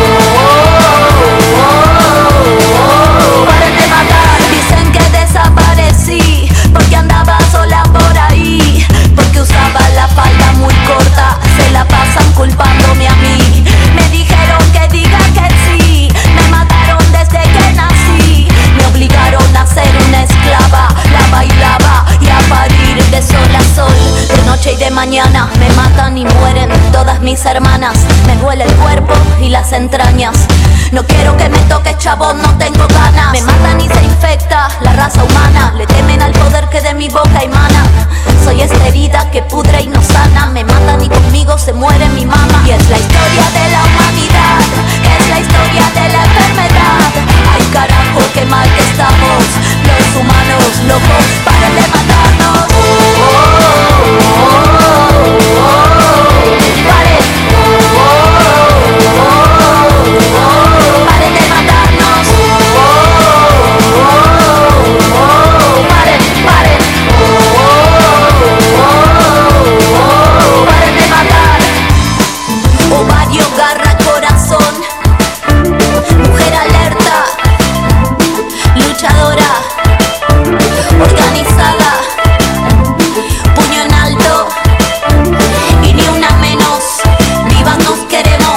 Paren de matar. Dicen que desaparecí porque andaba sola por ahí, porque usaba la falda muy corta. Se la pasan culpándome a mí. Me dijeron que diga que sí, me mataron desde que nací. Me obligaron a ser una esclava, la bailaba y a parir de sol a sol, de noche y de mañana. Me matan y mueren todas mis hermanas. Me duele el cuerpo y las entrañas. No quiero que me toque, chabón, no tengo ganas. Me matan y se infecta la raza humana. Le temen al poder que de mi boca emana. Soy esta herida que pudre y no sana. Me matan y conmigo se muere mi mamá. Y es la historia de la humanidad, que es la historia de la enfermedad. Ay carajo, qué mal que estamos, los humanos locos, paren de matarnos. Paren. mujer alerta, luchadora, organizada, puño en alto y ni una menos, vivas nos queremos.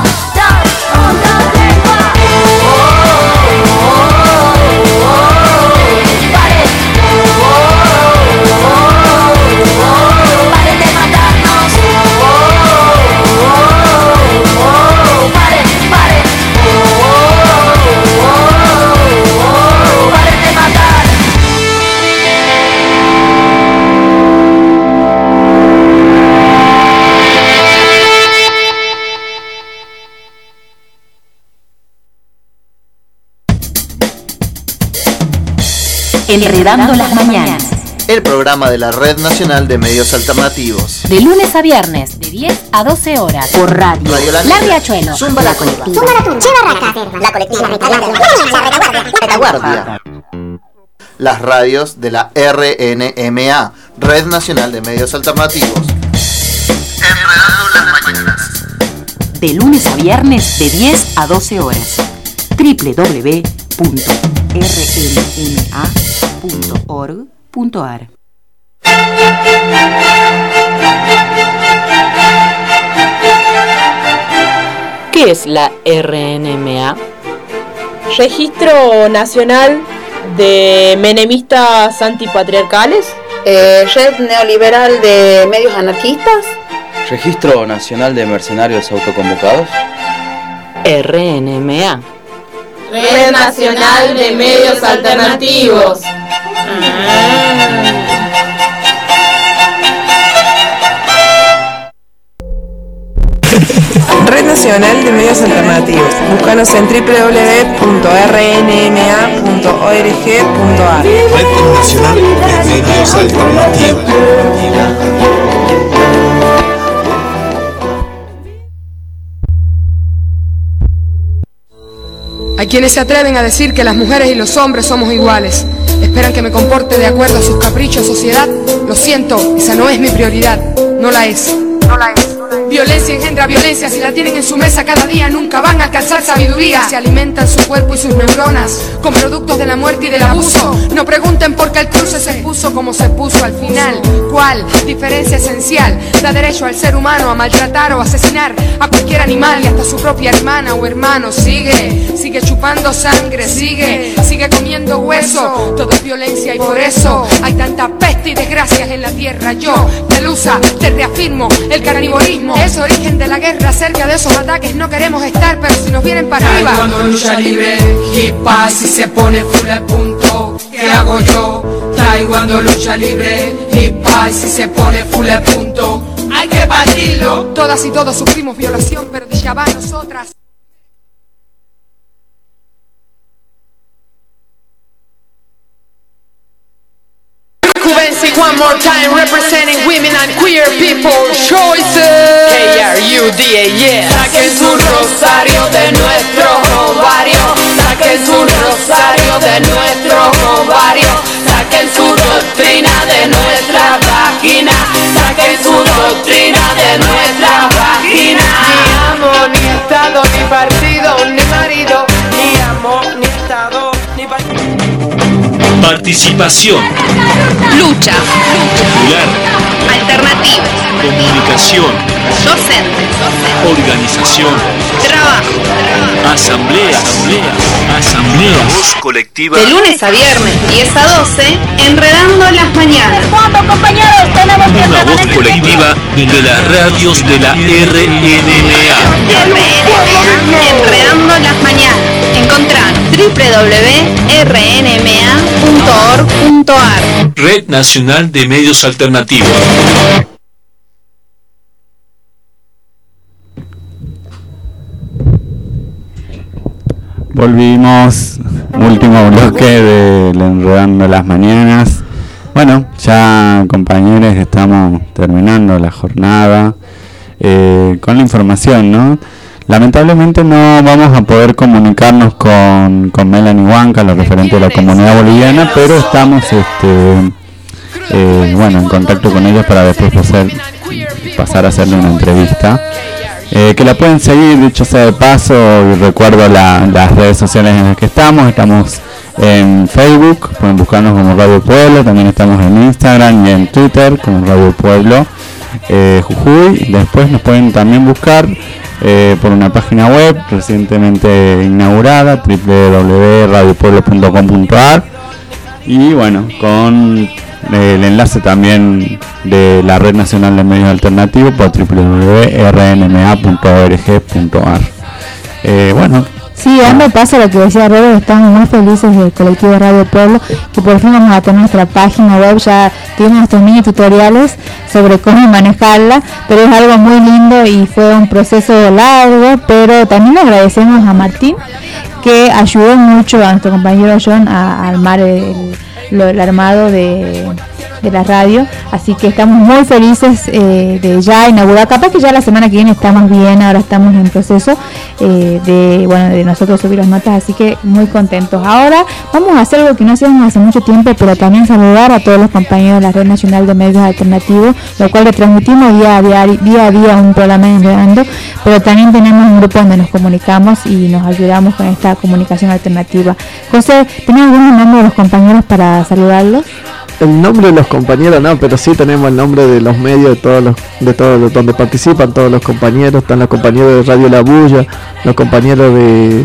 Enredando las mañanas. El programa de la Red Nacional de Medios Alternativos. De lunes a viernes, de 10 a 12 horas. Por radio. La Riachuelo. Zumba la colectiva. Zumba la turba. La colectiva. La retaguardia. Las radios de la RNMA, Red Nacional de Medios Alternativos. Enredando las mañanas. De lunes a viernes, de 10 a 12 horas. www.rnma.org.ar. ¿Qué es la RNMA? Registro Nacional de Menemistas Antipatriarcales. Red Neoliberal de Medios Anarquistas. Registro Nacional de Mercenarios Autoconvocados. RNMA. Red Nacional de Medios Alternativos. Red Nacional de Medios Alternativos. Búscanos en www.rnma.org.ar. Red Nacional de Medios Alternativos. Hay quienes se atreven a decir que las mujeres y los hombres somos iguales. Esperan que me comporte de acuerdo a sus caprichos, sociedad. Lo siento, esa no es mi prioridad. No la es. No la es. Violencia engendra violencia, si la tienen en su mesa cada día nunca van a alcanzar sabiduría. Se alimentan su cuerpo y sus neuronas con productos de la muerte y del abuso. No pregunten por qué el cruce se puso como se puso al final. ¿Cuál diferencia esencial da derecho al ser humano a maltratar o asesinar a cualquier animal y hasta su propia hermana o hermano? Sigue chupando sangre, sigue comiendo hueso. Todo es violencia y por eso hay tanta peste y desgracias en la tierra. Yo, Pelusa, te reafirmo, el carnivorismo es origen de la guerra. Cerca de esos ataques no queremos estar, pero si nos vienen para arriba. Cuando lucha libre, hip hop si se pone full al punto, ¿qué hago yo? Cuando lucha libre, hip hop si se pone full al punto, hay que batirlo. Todas y todos sufrimos violación, pero de ya va a nosotras. One more time representing women and queer people choices. KRUDA, saquen su rosario de nuestro ovario, saquen su rosario de nuestro ovario, saquen su doctrina de nuestra vagina, saquen su doctrina de nuestra vagina. Ni amo, ni estado, ni partido, ni marido, ni amo, ni estado, ni partido. Participación. Lucha. Popular. Alternativa. Comunicación. Docentes. Organización. Trabajo. Asamblea. Voz colectiva. De lunes a viernes, 10 a 12, Enredando las Mañanas. ¿Cuántos compañeros tenemos que Una voz colectiva de las radios de la RNMA. Enredando las Mañanas. Encontrar www.rnma.org.ar. Red Nacional de Medios Alternativos. Volvimos, último bloque del Enredando las Mañanas. Bueno, ya compañeros, estamos terminando la jornada con la información, ¿no? Lamentablemente no vamos a poder comunicarnos con Melanie Huanca, lo referente de la comunidad boliviana, pero estamos en contacto con ellos para después pasar a hacerle una entrevista. que la pueden seguir, dicho sea de paso, y recuerdo las redes sociales en las que estamos en Facebook, pueden buscarnos como Radio Pueblo, también estamos en Instagram y en Twitter como Radio Pueblo Jujuy. Después nos pueden también buscar por una página web recientemente inaugurada, www.radiopueblo.com.ar, y bueno, con el enlace también de la Red Nacional de Medios Alternativos por www.rnma.org.ar. Bueno. Sí, a mí me pasa lo que decía Robert, estamos muy felices del colectivo Radio Pueblo, que por fin vamos a tener nuestra página web, ya tuvimos nuestros mini tutoriales sobre cómo manejarla, pero es algo muy lindo y fue un proceso largo, pero también le agradecemos a Martín, que ayudó mucho a nuestro compañero John a armar el armado de la radio, así que estamos muy felices de ya inaugurar. Capaz que ya la semana que viene estamos bien, ahora estamos en proceso de nosotros subir las notas, así que muy contentos. Ahora vamos a hacer algo que no hacíamos hace mucho tiempo, pero también saludar a todos los compañeros de la Red Nacional de Medios Alternativos, lo cual le transmitimos día a día un programa en Enredando, pero también tenemos un grupo donde nos comunicamos y nos ayudamos con esta comunicación alternativa. José, ¿tenés algún nombre de los compañeros para saludarlos? El nombre de los compañeros no, pero sí tenemos el nombre de los medios, de todos donde participan todos los compañeros. Están los compañeros de Radio La Bulla, los compañeros de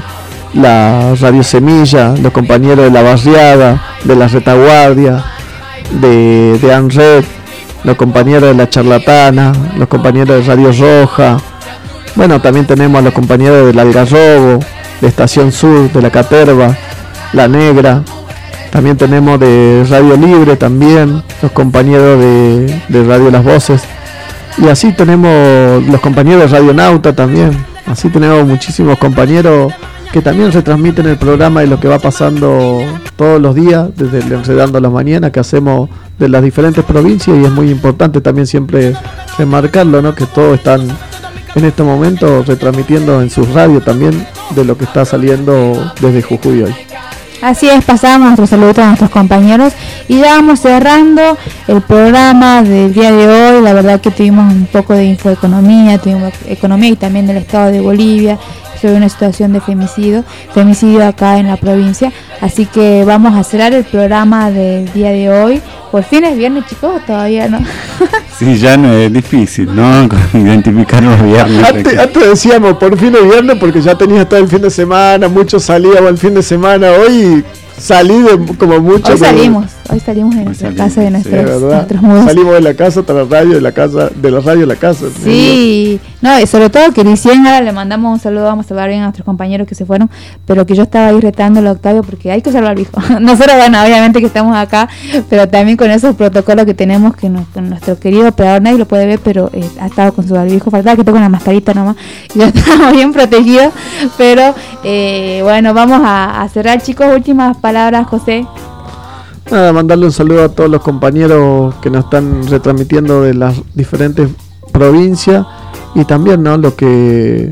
la Radio Semilla, los compañeros de La Barriada, de La Retaguardia, de ANRED, los compañeros de La Charlatana, los compañeros de Radio Roja. Bueno, también tenemos a los compañeros del Algarrobo, de Estación Sur, de La Caterva, La Negra. También tenemos de Radio Libre también, los compañeros de Radio Las Voces. Y así tenemos los compañeros de Radio Nauta también. Así tenemos muchísimos compañeros que también retransmiten el programa y lo que va pasando todos los días, desde el Enredando a la Mañana, que hacemos de las diferentes provincias. Y es muy importante también siempre remarcarlo, ¿no? Que todos están en este momento retransmitiendo en sus radios también de lo que está saliendo desde Jujuy hoy. Así es, pasamos nuestros saludos a nuestros compañeros y ya vamos cerrando el programa del día de hoy. La verdad que tuvimos un poco de infoeconomía, tuvimos economía y también del estado de Bolivia sobre una situación de femicidio acá en la provincia. Así que vamos a cerrar el programa del día de hoy. Por fin es viernes, chicos, todavía no. Sí, ya no es difícil, ¿no? Identificar los viernes. Antes decíamos, por fin es viernes, porque ya tenías todo el fin de semana, muchos salíamos el fin de semana. Hoy salí como mucho. Hoy salimos en nuestra casa de nuestros mudos. Salimos de la casa hasta la radio, de la radio a la casa. Sí, no, y sobre todo que recién ahora le mandamos un saludo, vamos a saludar bien a nuestros compañeros que se fueron, pero que yo estaba ahí retándole a Octavio porque hay que usar barbijo. Nosotros, bueno, obviamente que estamos acá, pero también con esos protocolos que tenemos, que nuestro querido operador, nadie lo puede ver, pero ha estado con su barbijo, faltaba que esté con la mascarita nomás, y ya estamos bien protegidos, pero bueno, vamos a cerrar, chicos. Últimas palabras, José. Nada, mandarle un saludo a todos los compañeros que nos están retransmitiendo de las diferentes provincias y también, ¿no? Lo que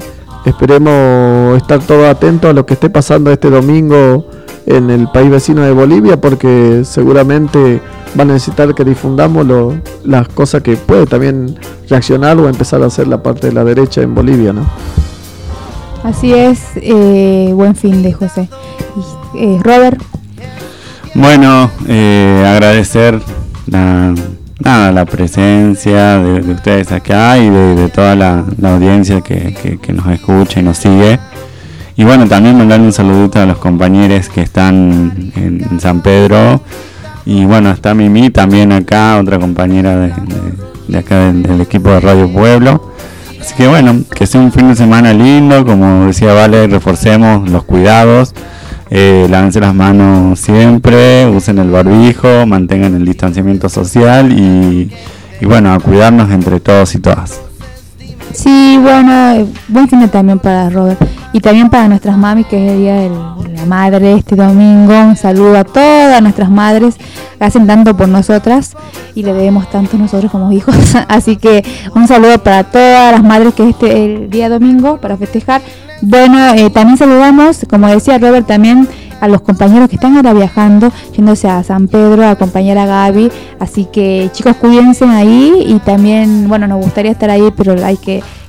esperemos estar todos atentos a lo que esté pasando este domingo en el país vecino de Bolivia, porque seguramente van a necesitar que difundamos las cosas que puede también reaccionar o empezar a hacer la parte de la derecha en Bolivia, ¿no? Así es, buen fin de José. Robert. Bueno, agradecer la presencia de ustedes acá y de toda la audiencia que nos escucha y nos sigue. Y bueno, también mandarle un saludito a los compañeros que están en San Pedro. Y bueno, está Mimi también acá, otra compañera de acá del equipo de Radio Pueblo. Así que bueno, que sea un fin de semana lindo, como decía Vale, reforcemos los cuidados. Lávense las manos siempre, usen el barbijo, mantengan el distanciamiento social y bueno, a cuidarnos entre todos y todas. Sí, bueno, buen fin de también para Robert y también para nuestras mamis, que es el día de la madre este domingo. Un saludo a todas nuestras madres que hacen tanto por nosotras y le debemos tanto nosotros como hijos. Así que un saludo para todas las madres que es el día domingo para festejar. Bueno, también saludamos, como decía Robert, también a los compañeros que están ahora viajando, yéndose a San Pedro a acompañar a Gaby. Así que chicos, cuídense ahí y también, bueno, nos gustaría estar ahí, pero hay que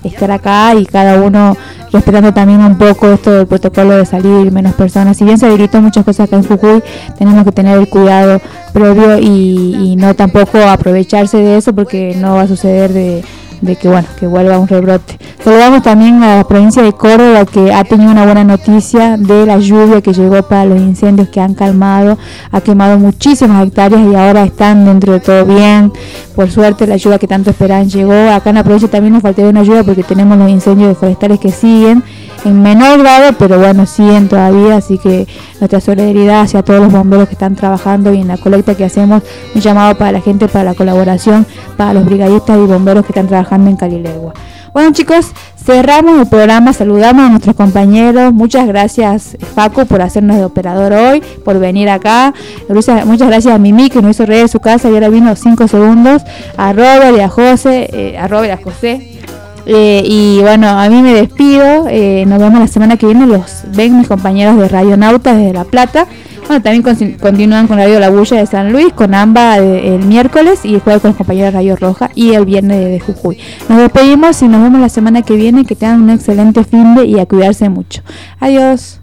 estar acá y cada uno respetando también un poco esto del protocolo de salir menos personas. Si bien se habilitó muchas cosas acá en Jujuy, tenemos que tener el cuidado previo y no tampoco aprovecharse de eso, porque no va a suceder de que vuelva un rebrote. Saludamos también a la provincia de Córdoba, que ha tenido una buena noticia de la lluvia que llegó para los incendios que han calmado, ha quemado muchísimas hectáreas y ahora están dentro de todo bien. Por suerte la ayuda que tanto esperaban llegó. Acá en la provincia también nos faltaría una ayuda porque tenemos los incendios forestales que siguen en menor grado, pero bueno, siguen todavía, así que nuestra solidaridad hacia todos los bomberos que están trabajando, y en la colecta que hacemos un llamado para la gente, para la colaboración, para los brigadistas y bomberos que están trabajando en Calilegua. Bueno, chicos, cerramos el programa, saludamos a nuestros compañeros. Muchas gracias, Facu, por hacernos de operador hoy, por venir acá. Muchas gracias a Mimi, que nos hizo reír de su casa y ahora vino 5 segundos. A Robert y a José, y bueno, a mí me despido. Nos vemos la semana que viene. Los ven mis compañeros de Radio Nauta desde La Plata. Bueno, también continúan con Radio La Bulla de San Luis, con AMBA el miércoles, y el jueves con los compañeros de Radio Roja, y el viernes de Jujuy. Nos despedimos y nos vemos la semana que viene. Que tengan un excelente fin de y a cuidarse mucho. Adiós.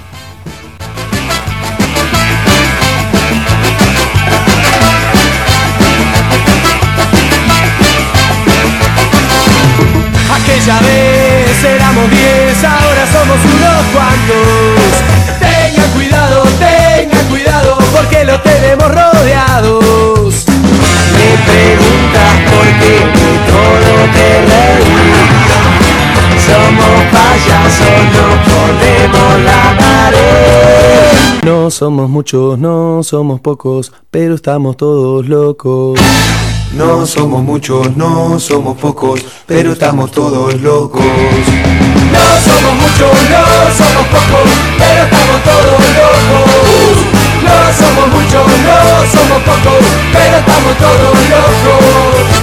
Aquella vez éramos 10, ahora somos unos cuantos. Tengan cuidado, porque los tenemos rodeados. Me preguntas por qué todo te reí. Somos payasos, no ponemos la pared. No somos muchos, no somos pocos, pero estamos todos locos. No somos muchos, no somos pocos, pero estamos todos locos. No somos muchos, no somos pocos, pero estamos todos locos. No somos muchos, no somos pocos, pero estamos todos locos.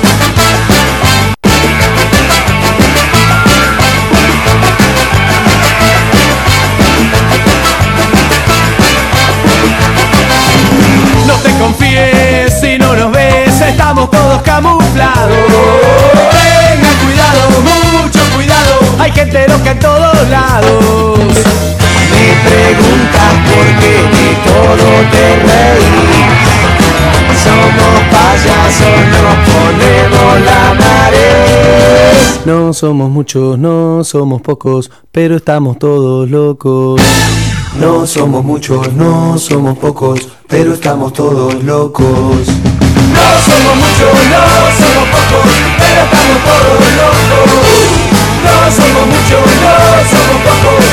No te confíes si no nos ves, estamos todos camuflados. Tengan cuidado, mucho cuidado, hay gente loca en todos lados. Me preguntas por qué de todo te reí. Somos payasos, nos ponemos la pared. No somos muchos, no somos pocos, pero estamos todos locos. No somos muchos, no somos pocos, pero estamos todos locos. No somos muchos, no somos pocos, pero estamos todos locos. No somos muchos, no somos pocos,